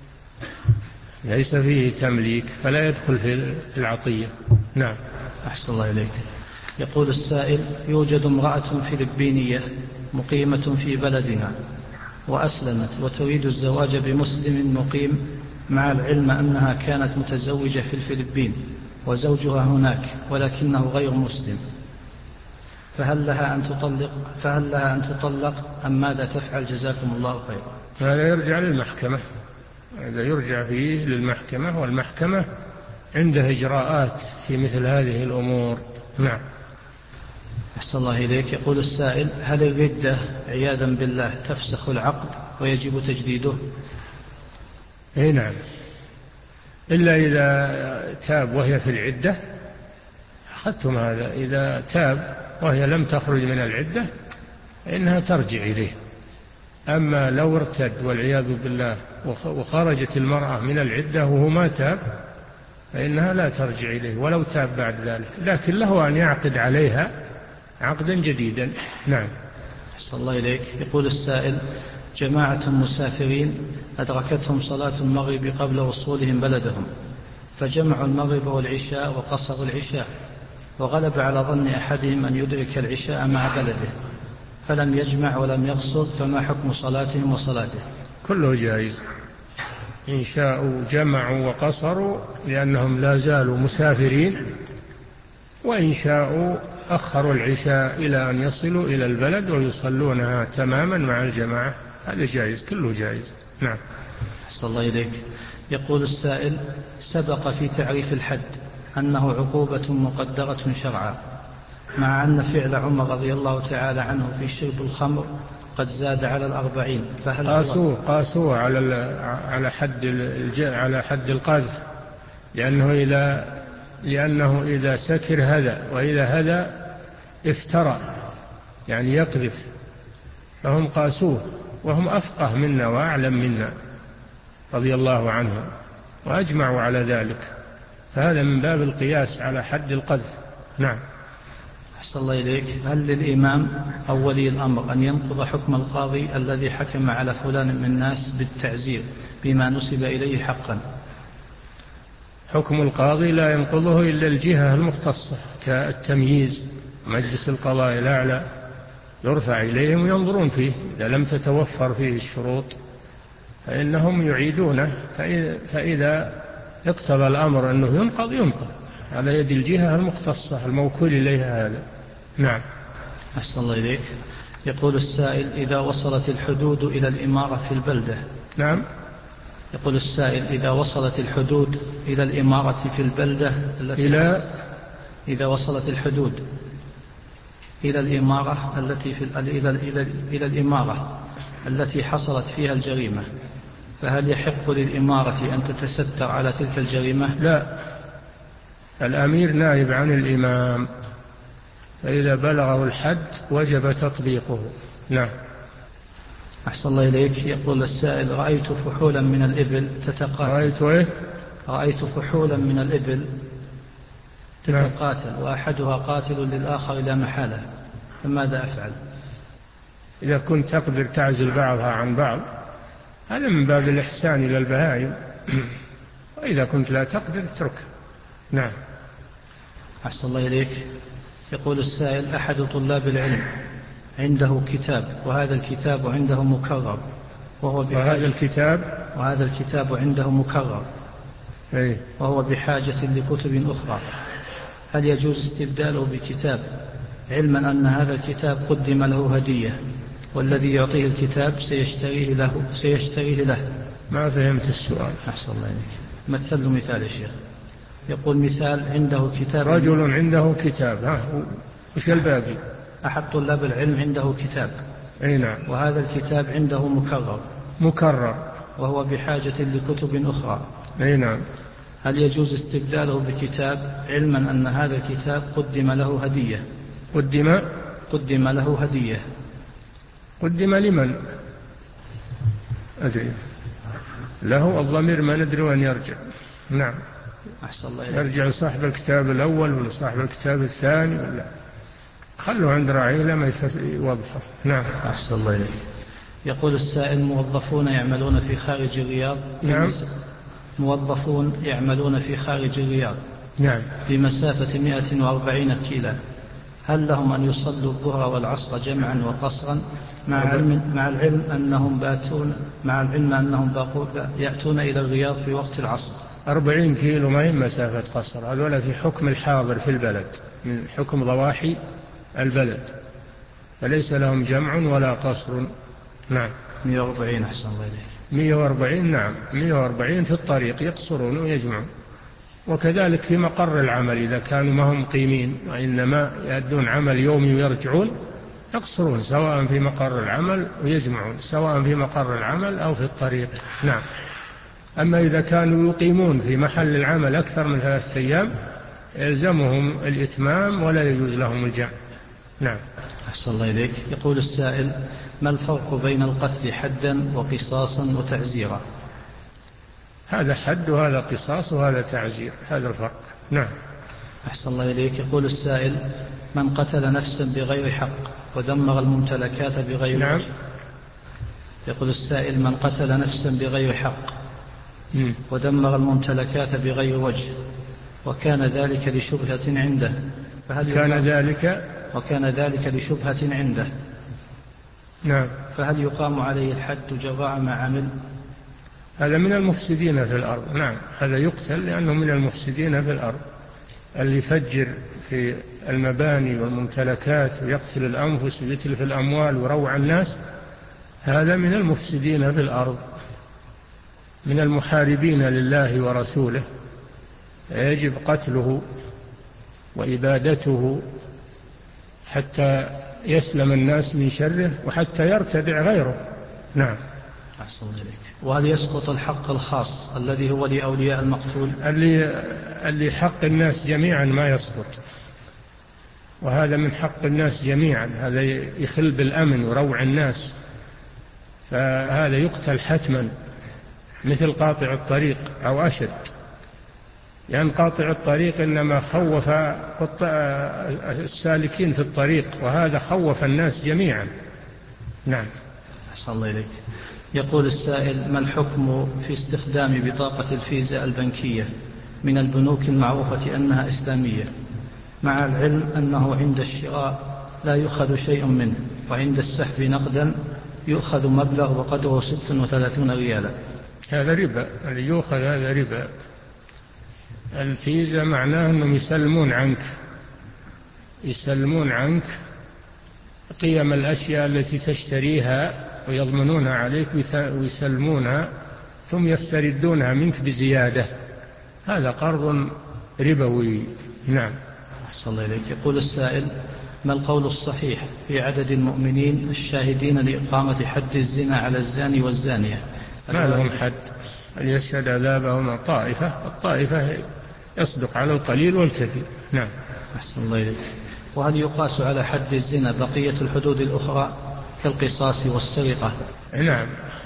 B: ليس فيه تمليك فلا يدخل في العطية. نعم.
A: أحسن الله إليك. يقول السائل: يوجد امرأة فلبينية مقيمة في بلدنا وأسلمت وتريد الزواج بمسلم مقيم، مع العلم أنها كانت متزوجة في الفلبين وزوجها هناك ولكنه غير مسلم، فهل لها أن تطلق فهل لها أن تطلق أم ماذا تفعل؟ جزاكم الله خيرا.
B: هذا يرجع للمحكمة، هذا يرجع فيه للمحكمة، والمحكمة عندها إجراءات في مثل هذه الأمور. نعم.
A: أحسن الله إليك. يقول السائل: هل الردة عياذا بالله تفسخ العقد ويجب تجديده؟
B: اي نعم، إلا إذا تاب وهي في العدة، أخذتم هذا، إذا تاب وهي لم تخرج من العدة إنها ترجع إليه. أما لو ارتد والعياذ بالله وخرجت المرأة من العدة وهو ما تاب فإنها لا ترجع إليه ولو تاب بعد ذلك، لكن له أن يعقد عليها عقدا جديدا. نعم.
A: أحسن الله إليك. يقول السائل: جماعة مسافرين أدركتهم صلاة المغرب قبل وصولهم بلدهم، فجمعوا المغرب والعشاء وقصروا العشاء، وغلب على ظن أحدهم أن يدرك العشاء مع بلده فلم يجمع ولم يقصر، فما حكم صلاتهم وصلاته؟
B: كله جائز، إن شاءوا جمعوا وقصروا لأنهم لا زالوا مسافرين، وإن شاءوا أخروا العشاء إلى أن يصلوا إلى البلد ويصلونها تماما مع الجماعة، هذا جائز، كله جائز. نعم.
A: أحسن الله إليك. يقول السائل: سبق في تعريف الحد أنه عقوبة مقدرة شرعا، مع أن فعل عمر رضي الله تعالى عنه في شرب الخمر قد زاد على الأربعين، فهل
B: قاسوه قاسوه على على حد على حد القذف، لأنه إذا لأنه إذا سكر هذا وإذا هذا افترى، يعني يقذف، فهم قاسوه وهم أفقه منا وأعلم منا رضي الله عنهم وأجمعوا على ذلك، فهذا من باب القياس على حد القذف. نعم.
A: أحسن الله إليك. هل للإمام أو ولي الأمر أن ينقض حكم القاضي الذي حكم على فلان من الناس بالتعزير بما نسب إليه حقا؟
B: حكم القاضي لا ينقضه إلا الجهة المختصة كالتمييز، مجلس القضاء الأعلى يرفع إليهم وينظرون فيه، إذا لم تتوفر فيه الشروط فإنهم يعيدونه، فإذا اقتضى الأمر أنه ينقض ينقض على يد الجهة المختصة الموكول إليها هذا. نعم.
A: أحسن الله إليك. يقول السائل: إذا وصلت الحدود إلى الإمارة في البلدة.
B: نعم.
A: يقول السائل: إذا وصلت الحدود إلى الإمارة في البلدة التي
B: إلى
A: إذا وصلت الحدود إلى الإمارة التي في إلى إلى إلى الإمارة التي حصلت فيها الجريمة، فهل يحق للإمارة أن تتستر على تلك الجريمة؟
B: لا، الأمير نائب عن الإمام، فإذا بلغه الحد وجب تطبيقه. نعم.
A: أحسن الله إليك. يقول السائل: رأيت فحولا من الإبل تتقاتل
B: رأيت إيه؟
A: رأيت فحولا من الإبل تتقاتل، وأحدها قاتل للآخر لا محالة، فماذا أفعل؟
B: إذا كنت تقدر تعزل بعضها عن بعض هذا من باب الإحسان إلى البهائم، وإذا كنت لا تقدر اتركها. نعم.
A: أحسن الله إليك. يقول السائل: أحد طلاب العلم عنده كتاب، وهذا الكتاب عنده مكرر، وهو
B: وهذا الكتاب
A: وهذا الكتاب عنده مكرر
B: أي.
A: وهو بحاجة لكتب أخرى، هل يجوز استبداله بكتاب، علما أن هذا الكتاب قدم له هدية والذي يعطيه الكتاب سيشتريه له سيشتريه له
B: ما فهمت السؤال.
A: أحسن الله إليك. مثل له مثال يا شيخ. يقول: مثال عنده كتاب،
B: رجل عنده كتاب، ها وش الباقي؟
A: أحد طلاب العلم عنده كتاب،
B: أي نعم،
A: وهذا الكتاب عنده مكرر
B: مكرر
A: وهو بحاجة لكتب أخرى،
B: أي نعم،
A: هل يجوز استبداله بكتاب علما أن هذا الكتاب قدم له هدية؟
B: قدم
A: قدم له هدية.
B: قدم لمن؟ أدري له الضمير ما ندري وين يرجع. نعم،
A: أحسن الله إليك.
B: يرجع لصاحب الكتاب الأول ولا صاحب الكتاب الثاني ولا خلوا عند راعيه لما يوظفه. نعم،
A: أحسن الله إليك. يقول السائل: موظفون يعملون في خارج الرياض في
B: نعم.
A: موظفون يعملون في خارج الرياض
B: نعم.
A: بمسافة مئة وأربعين كيلا، هل لهم أن يصلوا الظهر والعصر جمعا وقصرا مع علم مع العلم أنهم باتون مع العلم أنهم يأتون إلى الرياض في وقت العصر؟
B: أربعين كيلو ما هي مسافة قصر، هذولا في حكم الحاضر في البلد، من حكم ضواحي البلد، فليس لهم جمع ولا قصر. نعم.
A: مئة وأربعين. أحسن الله إليك.
B: مئة وأربعين. نعم، مئة وأربعين في الطريق يقصرون ويجمعون، وكذلك في مقر العمل إذا كانوا ما هم مقيمين وإنما يأدون عمل يومي ويرجعون يقصرون، سواء في مقر العمل ويجمعون، سواء في مقر العمل أو في الطريق. نعم. أما إذا كانوا يقيمون في محل العمل أكثر من ثلاثة أيام يلزمهم الإتمام ولا يجوز لهم الجمع. نعم.
A: أحسن الله إليك. يقول السائل: ما الفرق بين القتل حدا وقصاصا وتعزيرا؟
B: هذا حد وهذا قصاص وهذا تعزير، هذا الفرق. نعم.
A: أحسن الله إليك. يقول السائل: من قتل نفسا بغير حق ودمر الممتلكات بغير
B: نعم.
A: وجه. يقول السائل: من قتل نفسا بغير حق م. ودمر الممتلكات بغير وجه وكان ذلك لشبهة عنده، فهل
B: كان ذلك
A: وكان ذلك لشبهة عنده
B: نعم،
A: فهل يقام عليه الحد جراء ما عمل؟
B: هذا من المفسدين في الأرض. نعم، هذا يقتل لأنه من المفسدين في الأرض، اللي يفجر في المباني والممتلكات ويقتل الأنفس ويتلف الأموال ويروع الناس، هذا من المفسدين في الأرض، من المحاربين لله ورسوله، يجب قتله وإبادته حتى يسلم الناس من شره وحتى يرتدع غيره. نعم.
A: أحسن إليك. وهل يسقط الحق الخاص الذي هو لأولياء المقتول؟
B: اللي, اللي حق الناس جميعا ما يسقط، وهذا من حق الناس جميعا، هذا يخل بالأمن وروع الناس، فهذا يقتل حتما، مثل قاطع الطريق أو أشد، لأن يعني قاطع الطريق إنما خوف السالكين في الطريق، وهذا خوف الناس جميعا. نعم.
A: أحسن الله إليك. يقول السائل: ما الحكم في استخدام بطاقة الفيزا البنكية من البنوك المعروفة أنها إسلامية، مع العلم أنه عند الشراء لا يؤخذ شيء منه، وعند السحب نقدا يؤخذ مبلغ وقدره ست وثلاثون ريالا؟
B: هذا ربا، اللي يؤخذ هذا ربا. الفيزا معناه أنهم يسلمون عنك يسلمون عنك قيم الأشياء التي تشتريها ويضمنونها عليك ويسلمونها ثم يستردونها منك بزيادة، هذا قرض ربوي. نعم.
A: أحسن الله إليك. يقول السائل: ما القول الصحيح في عدد المؤمنين الشاهدين لإقامة حد الزنا على الزاني والزانية؟
B: ما لهم حد، ليشهد عذابهما طائفة، الطائفة يصدق على القليل والكثير. نعم.
A: أحسن الله إليك. وهل يقاس على حد الزنا بقية الحدود الأخرى كالقصاص والسرقة؟
B: نعم،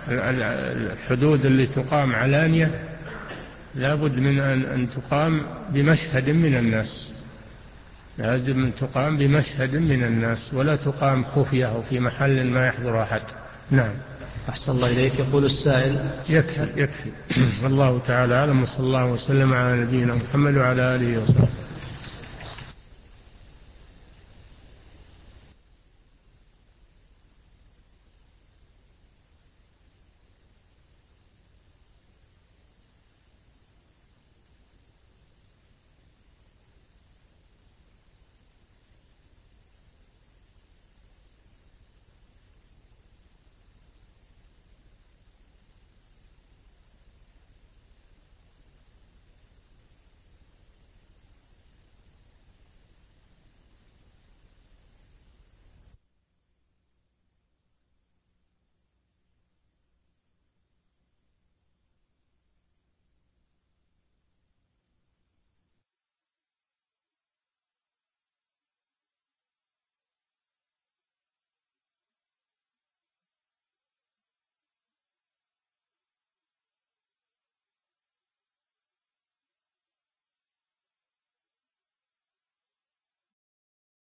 B: الحدود اللي تقام علانية لابد من أن تقام بمشهد من الناس، لابد من تقام بمشهد من الناس، ولا تقام خفية وفي محل ما يحضر أحد. نعم.
A: أحسن الله إليك. يقول السائل:
B: يكفي يكفي والله تعالى أعلم، وصلى الله وسلم على نبينا محمد وعلى آله وصحبه.